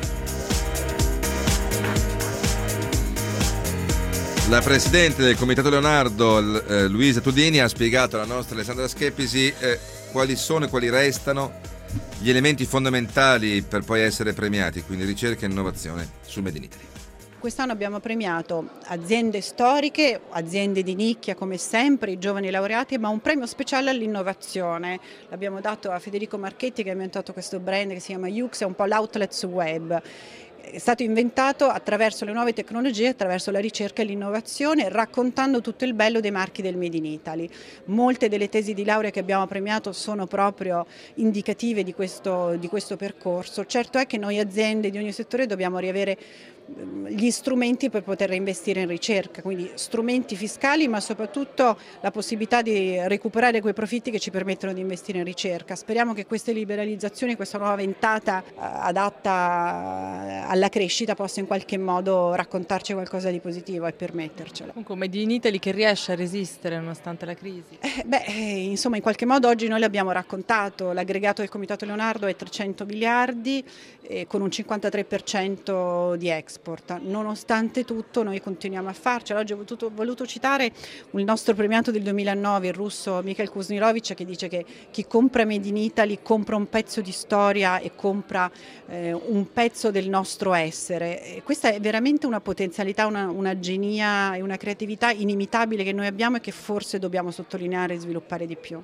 La presidente del Comitato Leonardo, eh, Luisa Tudini, ha spiegato alla nostra Alessandra Schepisi eh, quali sono e quali restano gli elementi fondamentali per poi essere premiati, quindi ricerca e innovazione sul Made in Italy. Quest'anno abbiamo premiato aziende storiche, aziende di nicchia come sempre, i giovani laureati, ma un premio speciale all'innovazione. L'abbiamo dato a Federico Marchetti, che ha inventato questo brand che si chiama Hughes, è un po' l'outlets web. È stato inventato attraverso le nuove tecnologie, attraverso la ricerca e l'innovazione, raccontando tutto il bello dei marchi del Made in Italy. Molte delle tesi di laurea che abbiamo premiato sono proprio indicative di questo, di questo percorso. Certo è che noi aziende di ogni settore dobbiamo riavere gli strumenti per poter investire in ricerca, quindi strumenti fiscali, ma soprattutto la possibilità di recuperare quei profitti che ci permettono di investire in ricerca. Speriamo che queste liberalizzazioni, questa nuova ventata adatta alla crescita possa in qualche modo raccontarci qualcosa di positivo e permettercelo. Comunque Made in Italy che riesce a resistere nonostante la crisi? Eh, beh, insomma, in qualche modo oggi noi l'abbiamo raccontato, l'aggregato del Comitato Leonardo è trecento miliardi eh, con un cinquantatré per cento di export. export. Nonostante tutto noi continuiamo a farcela. Oggi ho voluto, voluto citare il nostro premiato del duemilanove, il russo Mikhail Kuzmirovic, che dice che chi compra Made in Italy compra un pezzo di storia e compra eh, un pezzo del nostro essere. E questa è veramente una potenzialità, una, una genia e una creatività inimitabile che noi abbiamo e che forse dobbiamo sottolineare e sviluppare di più.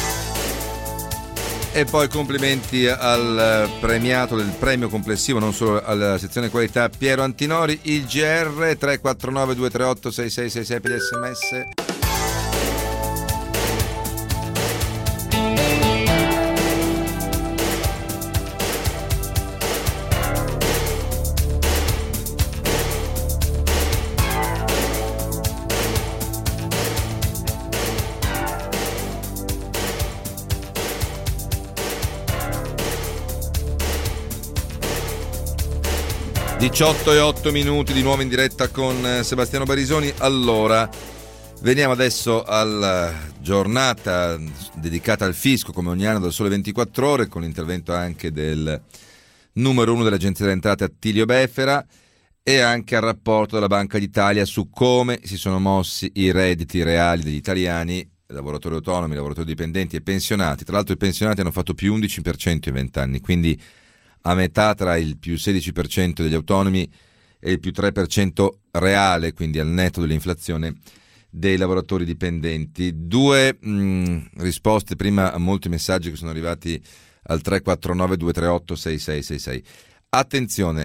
E poi complimenti al premiato del premio complessivo, non solo alla sezione qualità, Piero Antinori. Il G R tre quattro nove due tre otto sei sei sei sei per gli sms. diciotto e otto minuti di nuovo in diretta con Sebastiano Barisoni. Allora, veniamo adesso alla giornata dedicata al fisco, come ogni anno dal Sole ventiquattro Ore, con l'intervento anche del numero uno dell'Agenzia delle Entrate, Attilio Befera, e anche al rapporto della Banca d'Italia su come si sono mossi i redditi reali degli italiani, lavoratori autonomi, lavoratori dipendenti e pensionati. Tra l'altro i pensionati hanno fatto più undici per cento in vent'anni, quindi a metà tra il più sedici per cento degli autonomi e il più tre per cento reale, quindi al netto dell'inflazione, dei lavoratori dipendenti. Due mh, risposte prima a molti messaggi che sono arrivati al tre quattro nove due tre otto sei sei sei sei. Attenzione,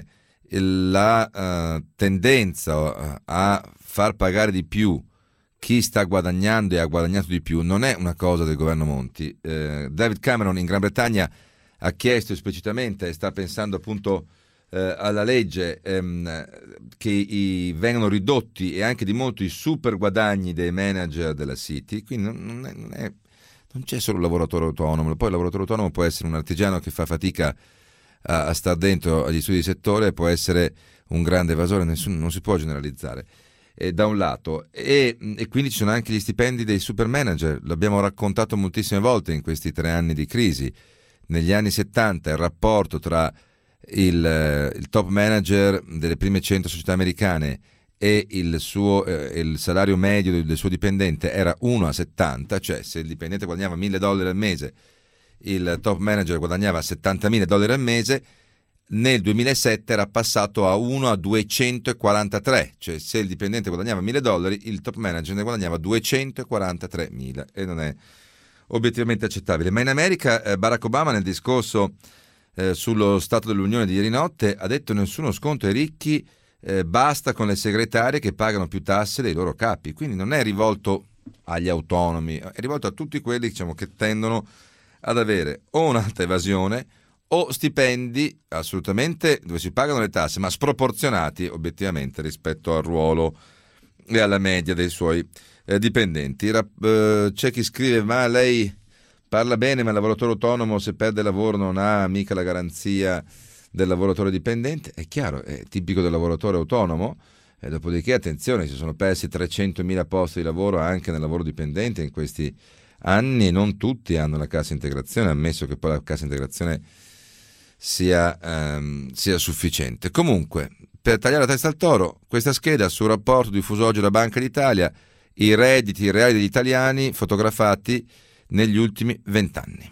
la uh, tendenza a far pagare di più chi sta guadagnando e ha guadagnato di più non è una cosa del governo Monti. Uh, David Cameron in Gran Bretagna ha chiesto esplicitamente e sta pensando appunto eh, alla legge ehm, che i, vengano ridotti e anche di molto i super guadagni dei manager della City. Quindi non, non, è, non, è, non c'è solo il lavoratore autonomo, poi il lavoratore autonomo può essere un artigiano che fa fatica a, a star dentro agli studi di settore, può essere un grande evasore, nessuno, non si può generalizzare. E da un lato e, e quindi ci sono anche gli stipendi dei super manager, l'abbiamo raccontato moltissime volte in questi tre anni di crisi. Negli anni settanta il rapporto tra il, il top manager delle prime cento società americane e il suo eh, il salario medio del, del suo dipendente era uno a settanta, cioè se il dipendente guadagnava mille dollari al mese, il top manager guadagnava settantamila dollari al mese. Nel duemilasette era passato a uno a duecentoquarantatré, cioè se il dipendente guadagnava mille dollari, il top manager ne guadagnava duecentoquarantatremila, e non è obiettivamente accettabile. Ma in America eh, Barack Obama nel discorso eh, sullo Stato dell'Unione di ieri notte ha detto: nessuno sconto ai ricchi, eh, basta con le segretarie che pagano più tasse dei loro capi. Quindi non è rivolto agli autonomi, è rivolto a tutti quelli, diciamo, che tendono ad avere o un'alta evasione o stipendi assolutamente dove si pagano le tasse, ma sproporzionati obiettivamente rispetto al ruolo e alla media dei suoi Eh, dipendenti. Eh, c'è chi scrive: ma lei parla bene, ma il lavoratore autonomo se perde il lavoro non ha mica la garanzia del lavoratore dipendente. È chiaro, è tipico del lavoratore autonomo. E dopodiché attenzione, si sono persi trecentomila posti di lavoro anche nel lavoro dipendente in questi anni e non tutti hanno la cassa integrazione, ammesso che poi la cassa integrazione sia, ehm, sia sufficiente. Comunque, per tagliare la testa al toro, questa scheda sul rapporto diffuso oggi da Banca d'Italia, i redditi reali degli italiani fotografati negli ultimi vent'anni.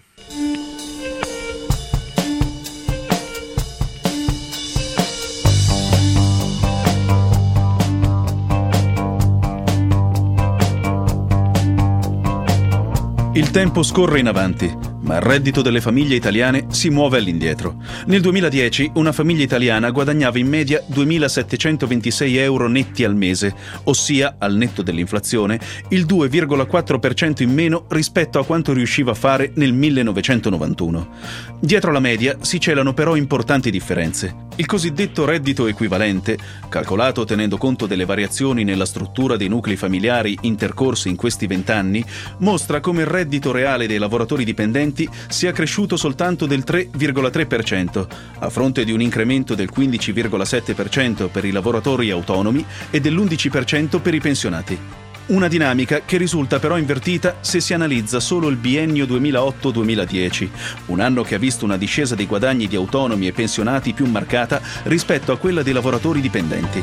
Il tempo scorre in avanti, ma il reddito delle famiglie italiane si muove all'indietro. Nel duemiladieci una famiglia italiana guadagnava in media duemilasettecentoventisei euro netti al mese, ossia, al netto dell'inflazione, il due virgola quattro per cento in meno rispetto a quanto riusciva a fare nel millenovecentonovantuno. Dietro la media si celano però importanti differenze. Il cosiddetto reddito equivalente, calcolato tenendo conto delle variazioni nella struttura dei nuclei familiari intercorsi in questi vent'anni, mostra come il reddito reale dei lavoratori dipendenti sia cresciuto soltanto del tre virgola tre per cento, a fronte di un incremento del quindici virgola sette per cento per i lavoratori autonomi e dell'undici per cento per i pensionati. Una dinamica che risulta però invertita se si analizza solo il biennio duemilaotto duemiladieci, un anno che ha visto una discesa dei guadagni di autonomi e pensionati più marcata rispetto a quella dei lavoratori dipendenti.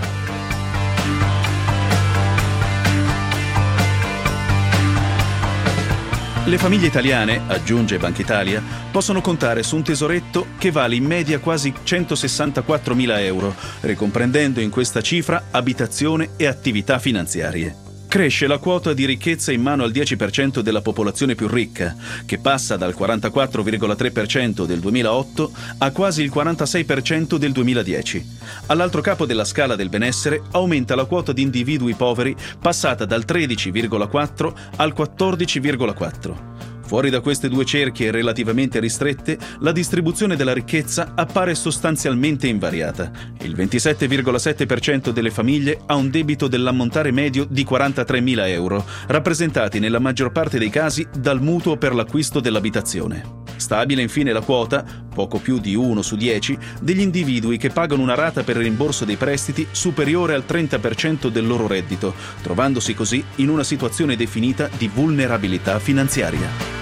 Le famiglie italiane, aggiunge Banca Italia, possono contare su un tesoretto che vale in media quasi centosessantaquattromila euro, ricomprendendo in questa cifra abitazione e attività finanziarie. Cresce la quota di ricchezza in mano al dieci per cento della popolazione più ricca, che passa dal quarantaquattro virgola tre per cento del duemilaotto a quasi il quarantasei per cento del duemiladieci. All'altro capo della scala del benessere aumenta la quota di individui poveri, passata dal tredici virgola quattro al quattordici virgola quattro. Fuori da queste due cerchie relativamente ristrette, la distribuzione della ricchezza appare sostanzialmente invariata. Il ventisette virgola sette per cento delle famiglie ha un debito dell'ammontare medio di quarantatremila euro, rappresentati nella maggior parte dei casi dal mutuo per l'acquisto dell'abitazione. Stabile infine la quota, poco più di uno su dieci, degli individui che pagano una rata per il rimborso dei prestiti superiore al trenta per cento del loro reddito, trovandosi così in una situazione definita di vulnerabilità finanziaria.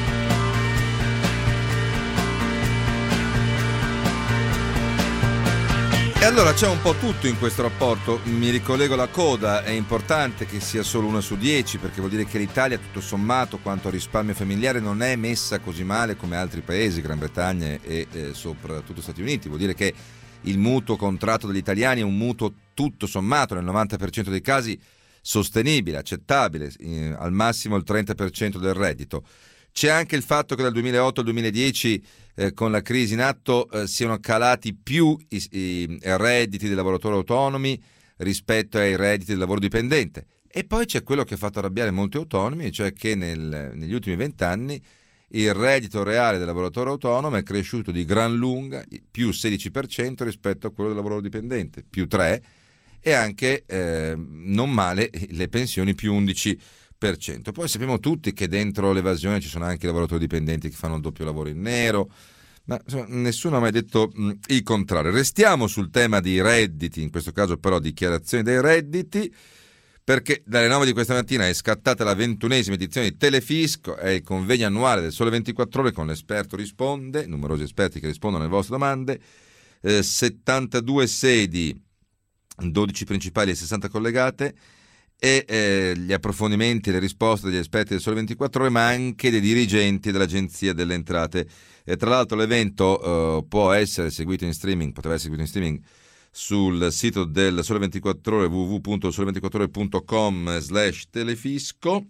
E allora c'è un po' tutto in questo rapporto, mi ricollego alla coda, è importante che sia solo una su dieci perché vuol dire che l'Italia tutto sommato quanto a risparmio familiare non è messa così male come altri paesi, Gran Bretagna e eh, soprattutto Stati Uniti, vuol dire che il mutuo contratto dagli italiani è un mutuo tutto sommato nel novanta per cento dei casi sostenibile, accettabile, eh, al massimo il trenta per cento del reddito. C'è anche il fatto che dal duemilaotto al duemiladieci eh, con la crisi in atto eh, siano calati più i, i redditi dei lavoratori autonomi rispetto ai redditi del lavoro dipendente. E poi c'è quello che ha fatto arrabbiare molti autonomi, cioè che nel, negli ultimi vent'anni il reddito reale del lavoratore autonomo è cresciuto di gran lunga, più sedici per cento rispetto a quello del lavoro dipendente, più tre, e anche eh, non male le pensioni più undici per cento. Poi sappiamo tutti che dentro l'evasione ci sono anche i lavoratori dipendenti che fanno il doppio lavoro in nero, ma insomma, nessuno ha mai detto mh, il contrario. Restiamo sul tema dei redditi, in questo caso però dichiarazioni dei redditi, perché dalle nove di questa mattina è scattata la ventunesima edizione di Telefisco, è il convegno annuale del Sole ventiquattro Ore con l'esperto risponde, numerosi esperti che rispondono alle vostre domande, eh, settantadue sedi, dodici principali e sessanta collegate, e eh, gli approfondimenti e le risposte degli esperti del Sole ventiquattro Ore, ma anche dei dirigenti dell'Agenzia delle Entrate. E tra l'altro l'evento eh, può essere seguito in streaming, poteva essere seguito in streaming sul sito del Sole ventiquattro Ore, w w w punto sole ventiquattro ore punto com slash telefisco,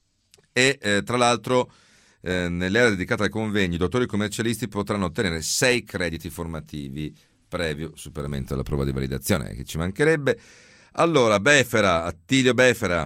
e eh, tra l'altro eh, nell'area dedicata ai convegni i dottori commercialisti potranno ottenere sei crediti formativi previo superamento della prova di validazione, che ci mancherebbe. Allora, Befera, Attilio Befera,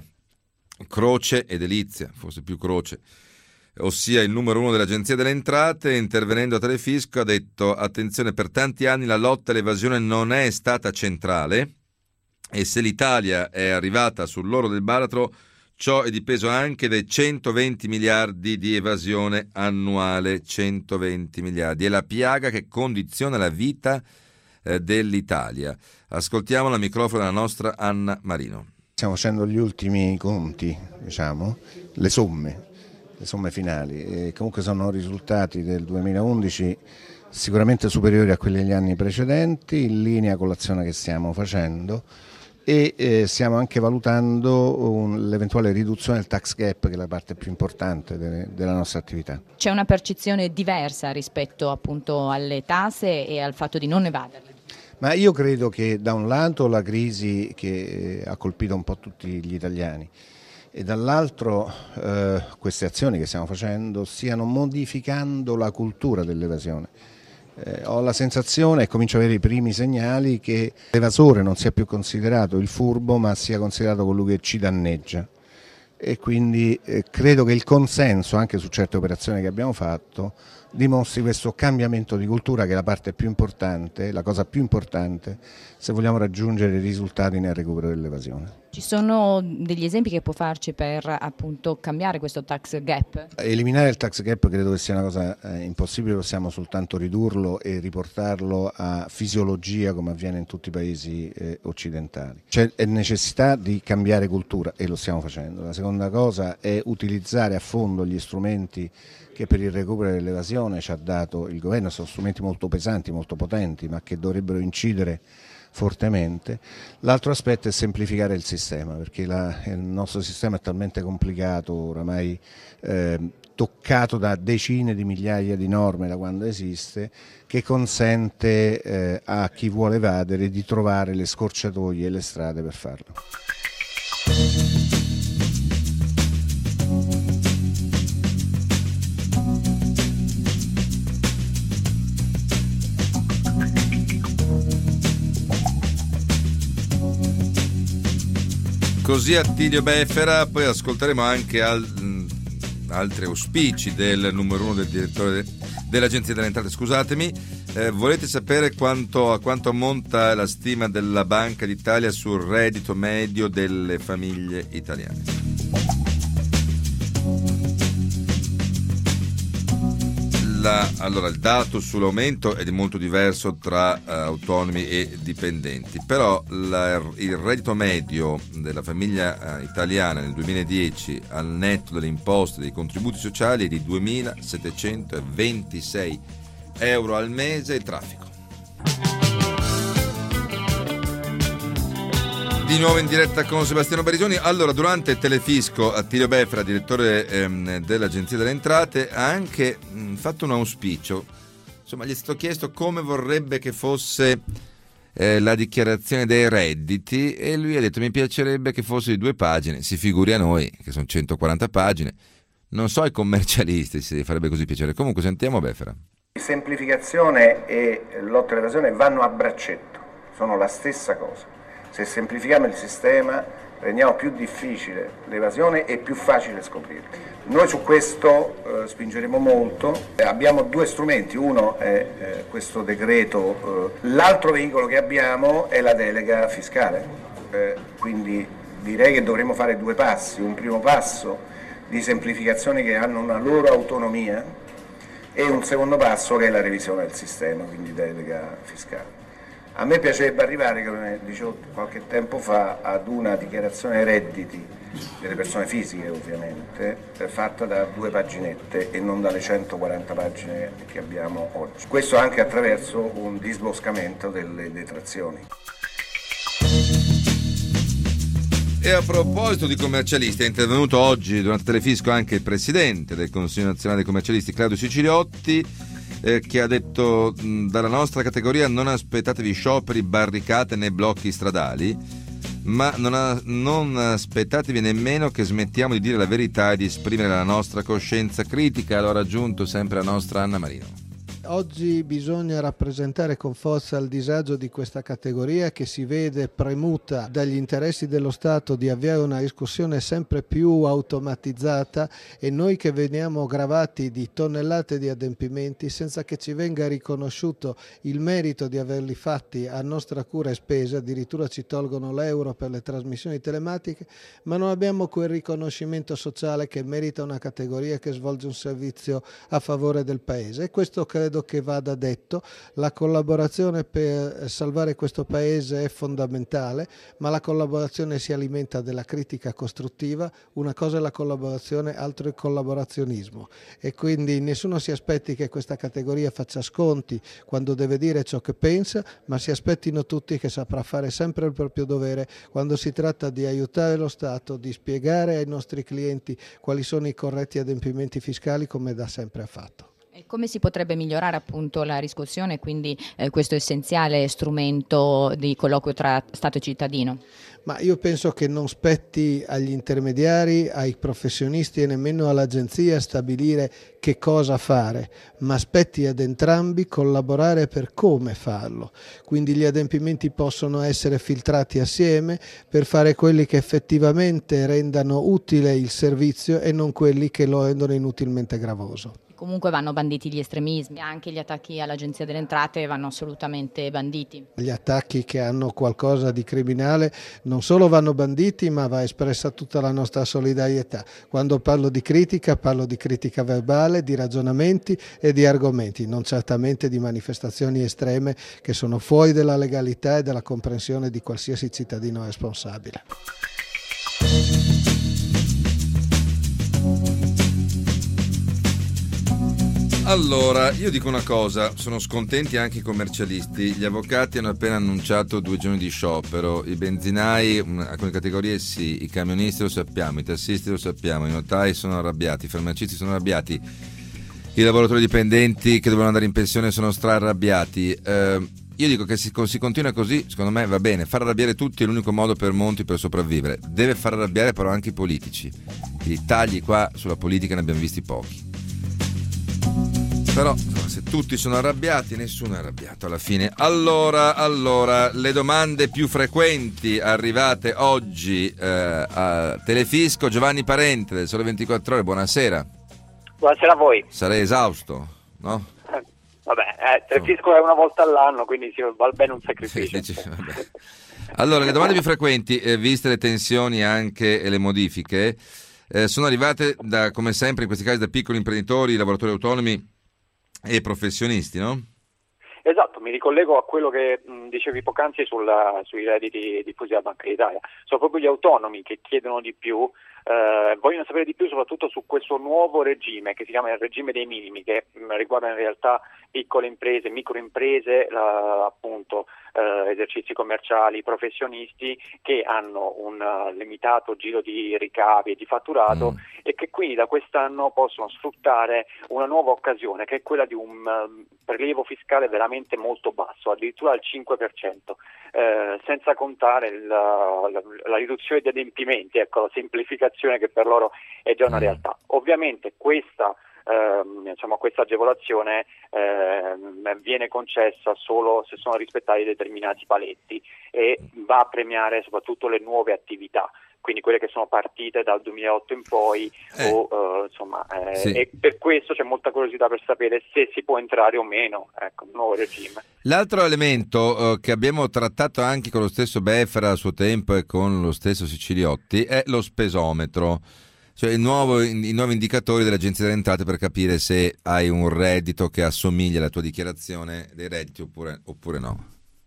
Croce ed Delizia, forse più Croce, ossia il numero uno dell'Agenzia delle Entrate, intervenendo a Telefisco ha detto: attenzione, per tanti anni la lotta all'evasione non è stata centrale e se l'Italia è arrivata sull'orlo del baratro, ciò è dipeso anche dai centoventi miliardi di evasione annuale. Centoventi miliardi, è la piaga che condiziona la vita eh, dell'Italia. Ascoltiamo la microfono della nostra Anna Marino. Stiamo facendo gli ultimi conti, diciamo, le somme, le somme finali, e comunque sono risultati del duemilaundici sicuramente superiori a quelli degli anni precedenti, in linea con l'azione che stiamo facendo, e eh, stiamo anche valutando un, l'eventuale riduzione del tax gap, che è la parte più importante de, della nostra attività. C'è una percezione diversa rispetto appunto alle tasse e al fatto di non evaderle? Ma io credo che da un lato la crisi che ha colpito un po' tutti gli italiani e dall'altro eh, queste azioni che stiamo facendo stiano modificando la cultura dell'evasione. Eh, ho la sensazione, e comincio a avere i primi segnali, che l'evasore non sia più considerato il furbo, ma sia considerato colui che ci danneggia. E quindi eh, credo che il consenso anche su certe operazioni che abbiamo fatto dimostri questo cambiamento di cultura, che è la parte più importante, la cosa più importante se vogliamo raggiungere i risultati nel recupero dell'evasione. Ci sono degli esempi che può farci per appunto cambiare questo tax gap? Eliminare il tax gap credo che sia una cosa eh, impossibile, possiamo soltanto ridurlo e riportarlo a fisiologia come avviene in tutti i paesi eh, occidentali. C'è necessità di cambiare cultura e lo stiamo facendo. La seconda cosa è utilizzare a fondo gli strumenti che per il recupero dell'evasione ci ha dato il governo. Sono strumenti molto pesanti, molto potenti, ma che dovrebbero incidere fortemente. L'altro aspetto è semplificare il sistema, perché la, il nostro sistema è talmente complicato, oramai eh, toccato da decine di migliaia di norme da quando esiste, che consente eh, a chi vuole evadere di trovare le scorciatoie e le strade per farlo. Così Attilio Befera, poi ascolteremo anche al, mh, altri auspici del numero uno del direttore de, dell'Agenzia delle Entrate. Scusatemi, eh, volete sapere quanto, a quanto ammonta la stima della Banca d'Italia sul reddito medio delle famiglie italiane? La, allora, il dato sull'aumento è molto diverso tra uh, autonomi e dipendenti, però la, il reddito medio della famiglia uh, italiana nel duemiladieci al netto delle imposte e dei contributi sociali è di duemilasettecentoventisei euro al mese e traffico. Di nuovo in diretta con Sebastiano Barisoni. Allora, durante il telefisco Attilio Befera, direttore ehm, dell'Agenzia delle Entrate, ha anche mh, fatto un auspicio. Insomma, gli è stato chiesto come vorrebbe che fosse eh, la dichiarazione dei redditi e lui ha detto: mi piacerebbe che fosse di due pagine, si figuri a noi che sono centoquaranta pagine, non so ai commercialisti se farebbe così piacere. Comunque sentiamo Befera. Semplificazione e lotta all'evasione vanno a braccetto, sono la stessa cosa. Se semplifichiamo il sistema rendiamo più difficile l'evasione e più facile scoprirla. Noi su questo eh, spingeremo molto, eh, abbiamo due strumenti, uno è eh, questo decreto, eh, l'altro veicolo che abbiamo è la delega fiscale, eh, quindi direi che dovremo fare due passi, un primo passo di semplificazioni che hanno una loro autonomia e un secondo passo che è la revisione del sistema, quindi delega fiscale. A me piacerebbe arrivare, come dicevo qualche tempo fa, ad una dichiarazione redditi delle persone fisiche, ovviamente, fatta da due paginette e non dalle centoquaranta pagine che abbiamo oggi. Questo anche attraverso un disboscamento delle detrazioni. E a proposito di commercialisti, è intervenuto oggi durante il telefisco anche il presidente del Consiglio Nazionale dei Commercialisti, Claudio Siciliotti, Eh, che ha detto: mh, dalla nostra categoria non aspettatevi scioperi, barricate né blocchi stradali, ma non, ha, non aspettatevi nemmeno che smettiamo di dire la verità e di esprimere la nostra coscienza critica. Lo ha raggiunto sempre la nostra Anna Marino. Oggi bisogna rappresentare con forza il disagio di questa categoria che si vede premuta dagli interessi dello Stato di avviare una discussione sempre più automatizzata, e noi che veniamo gravati di tonnellate di adempimenti senza che ci venga riconosciuto il merito di averli fatti a nostra cura e spesa. Addirittura ci tolgono l'euro per le trasmissioni telematiche, ma non abbiamo quel riconoscimento sociale che merita una categoria che svolge un servizio a favore del Paese, e questo credo che vada detto. La collaborazione per salvare questo Paese è fondamentale, ma la collaborazione si alimenta della critica costruttiva. Una cosa è la collaborazione, altro è il collaborazionismo, e quindi nessuno si aspetti che questa categoria faccia sconti quando deve dire ciò che pensa, ma si aspettino tutti che saprà fare sempre il proprio dovere quando si tratta di aiutare lo Stato, di spiegare ai nostri clienti quali sono i corretti adempimenti fiscali, come da sempre ha fatto. E come si potrebbe migliorare appunto la riscossione e quindi eh, questo essenziale strumento di colloquio tra Stato e cittadino? Ma io penso che non spetti agli intermediari, ai professionisti e nemmeno all'agenzia stabilire che cosa fare, ma spetti ad entrambi collaborare per come farlo. Quindi gli adempimenti possono essere filtrati assieme per fare quelli che effettivamente rendano utile il servizio e non quelli che lo rendono inutilmente gravoso. Comunque vanno banditi gli estremismi, anche gli attacchi all'Agenzia delle Entrate vanno assolutamente banditi. Gli attacchi che hanno qualcosa di criminale non non solo vanno banditi, ma va espressa tutta la nostra solidarietà. Quando parlo di critica, parlo di critica verbale, di ragionamenti e di argomenti, non certamente di manifestazioni estreme che sono fuori dalla legalità e dalla comprensione di qualsiasi cittadino responsabile. Allora, io dico una cosa, sono scontenti anche i commercialisti, gli avvocati hanno appena annunciato due giorni di sciopero, i benzinai, alcune categorie sì, i camionisti lo sappiamo, i tassisti lo sappiamo, i notai sono arrabbiati, i farmacisti sono arrabbiati, i lavoratori dipendenti che devono andare in pensione sono strarrabbiati. Eh, io dico che si, si continua così, secondo me va bene, far arrabbiare tutti è l'unico modo per Monti per sopravvivere, deve far arrabbiare però anche i politici, i tagli qua sulla politica ne abbiamo visti pochi. Però se tutti sono arrabbiati, nessuno è arrabbiato alla fine. Allora, allora le domande più frequenti arrivate oggi eh, a Telefisco. Giovanni Parente del Sole ventiquattro Ore, buonasera. Buonasera a voi. Sarei esausto, no? Eh, vabbè, eh, Telefisco è una volta all'anno, quindi sì, val bene un sacrificio. Sì, dici, vabbè. Allora, le domande più frequenti, eh, viste le tensioni anche e le modifiche, eh, sono arrivate da, come sempre in questi casi, da piccoli imprenditori, lavoratori autonomi e professionisti, no? Esatto, mi ricollego a quello che mh, dicevi poc'anzi sulla, sui redditi diffusi dalla Banca d'Italia. Sono proprio gli autonomi che chiedono di più, eh, vogliono sapere di più soprattutto su questo nuovo regime che si chiama il regime dei minimi, che mh, riguarda in realtà piccole imprese, microimprese, la, appunto eh, esercizi commerciali, professionisti che hanno un uh, limitato giro di ricavi e di fatturato mm. e che quindi da quest'anno possono sfruttare una nuova occasione che è quella di un uh, prelievo fiscale veramente molto basso, addirittura al cinque per cento, eh, senza contare il, la, la riduzione di adempimenti, ecco, la semplificazione che per loro è già una realtà. Ovviamente questa Eh, diciamo, questa agevolazione eh, viene concessa solo se sono rispettati determinati paletti e va a premiare soprattutto le nuove attività, quindi quelle che sono partite dal duemilaotto in poi eh. o eh, insomma eh, sì. E per questo c'è molta curiosità per sapere se si può entrare o meno, ecco, il nuovo regime. L'altro elemento eh, che abbiamo trattato anche con lo stesso Befera a suo tempo e con lo stesso Siciliotti è lo spesometro. Cioè il nuovo, i nuovi indicatori dell'Agenzia delle Entrate per capire se hai un reddito che assomiglia alla tua dichiarazione dei redditi oppure, oppure no.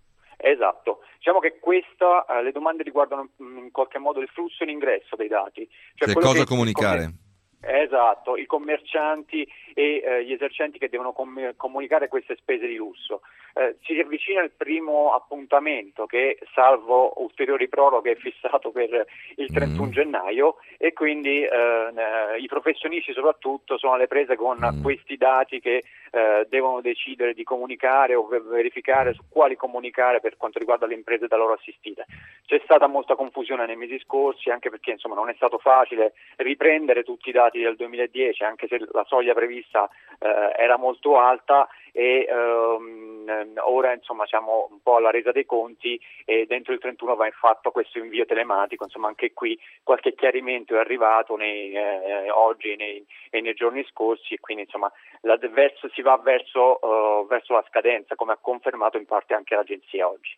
Esatto, diciamo che questa, eh, le domande riguardano in qualche modo il flusso in ingresso dei dati. Cioè, cioè cosa comunicare? Esatto, i commercianti e eh, gli esercenti che devono com- comunicare queste spese di lusso. Eh, si avvicina il primo appuntamento che, salvo ulteriori proroghe, è fissato per il trentuno mm. gennaio e quindi eh, i professionisti soprattutto sono alle prese con mm. questi dati che eh, devono decidere di comunicare o verificare su quali comunicare per quanto riguarda le imprese da loro assistite. C'è stata molta confusione nei mesi scorsi, anche perché insomma non è stato facile riprendere tutti i dati del duemiladieci, anche se la soglia prevista eh, era molto alta e ehm, ora insomma siamo un po' alla resa dei conti e dentro il trentuno va in fatto questo invio telematico, insomma anche qui qualche chiarimento è arrivato nei, eh, oggi nei, e nei giorni scorsi e quindi insomma la, verso, si va verso, uh, verso la scadenza, come ha confermato in parte anche l'agenzia oggi.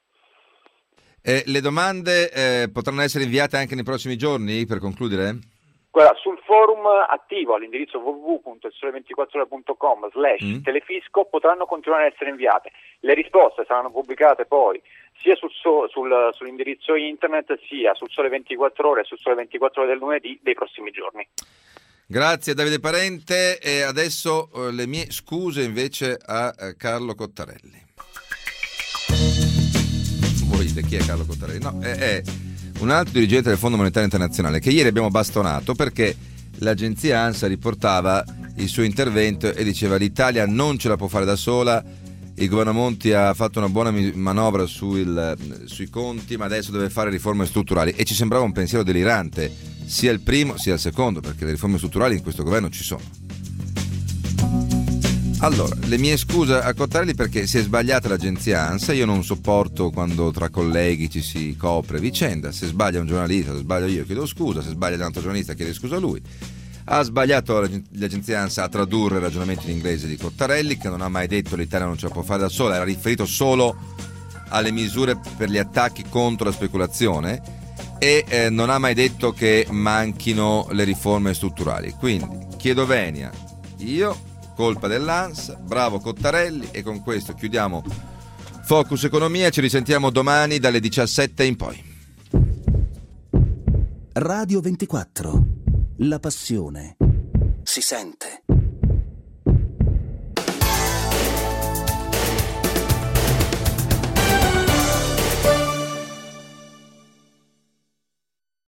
Eh, le domande eh, potranno essere inviate anche nei prossimi giorni, per concludere? Guarda, sul forum attivo all'indirizzo w w w punto il sole ventiquattro ore punto com slash telefisco potranno continuare ad essere inviate. Le risposte saranno pubblicate poi sia sul, so, sul, sull'indirizzo internet sia sul Sole ventiquattro Ore e sul Sole ventiquattro Ore del lunedì dei prossimi giorni. Grazie Davide Parente e adesso eh, le mie scuse invece a eh, Carlo Cottarelli. Voi dite chi è Carlo Cottarelli? No, è... è un altro dirigente del Fondo Monetario Internazionale che ieri abbiamo bastonato perché l'agenzia ANSA riportava il suo intervento e diceva l'Italia non ce la può fare da sola, il governo Monti ha fatto una buona manovra sul, sui conti ma adesso deve fare riforme strutturali e ci sembrava un pensiero delirante sia il primo sia il secondo perché le riforme strutturali in questo governo ci sono. Allora, le mie scuse a Cottarelli perché si è sbagliata l'agenzia ANSA, io non sopporto quando tra colleghi ci si copre vicenda, se sbaglia un giornalista, se sbaglio io chiedo scusa, se sbaglia un altro giornalista chiede scusa a lui. Ha sbagliato l'agenzia ANSA a tradurre il ragionamento in inglese di Cottarelli che non ha mai detto l'Italia non ce la può fare da sola, era riferito solo alle misure per gli attacchi contro la speculazione e eh, non ha mai detto che manchino le riforme strutturali. Quindi chiedo venia io, colpa dell'A N S, bravo Cottarelli, e con questo chiudiamo Focus Economia. Ci risentiamo domani dalle diciassette in poi. Radio ventiquattro, la passione si sente.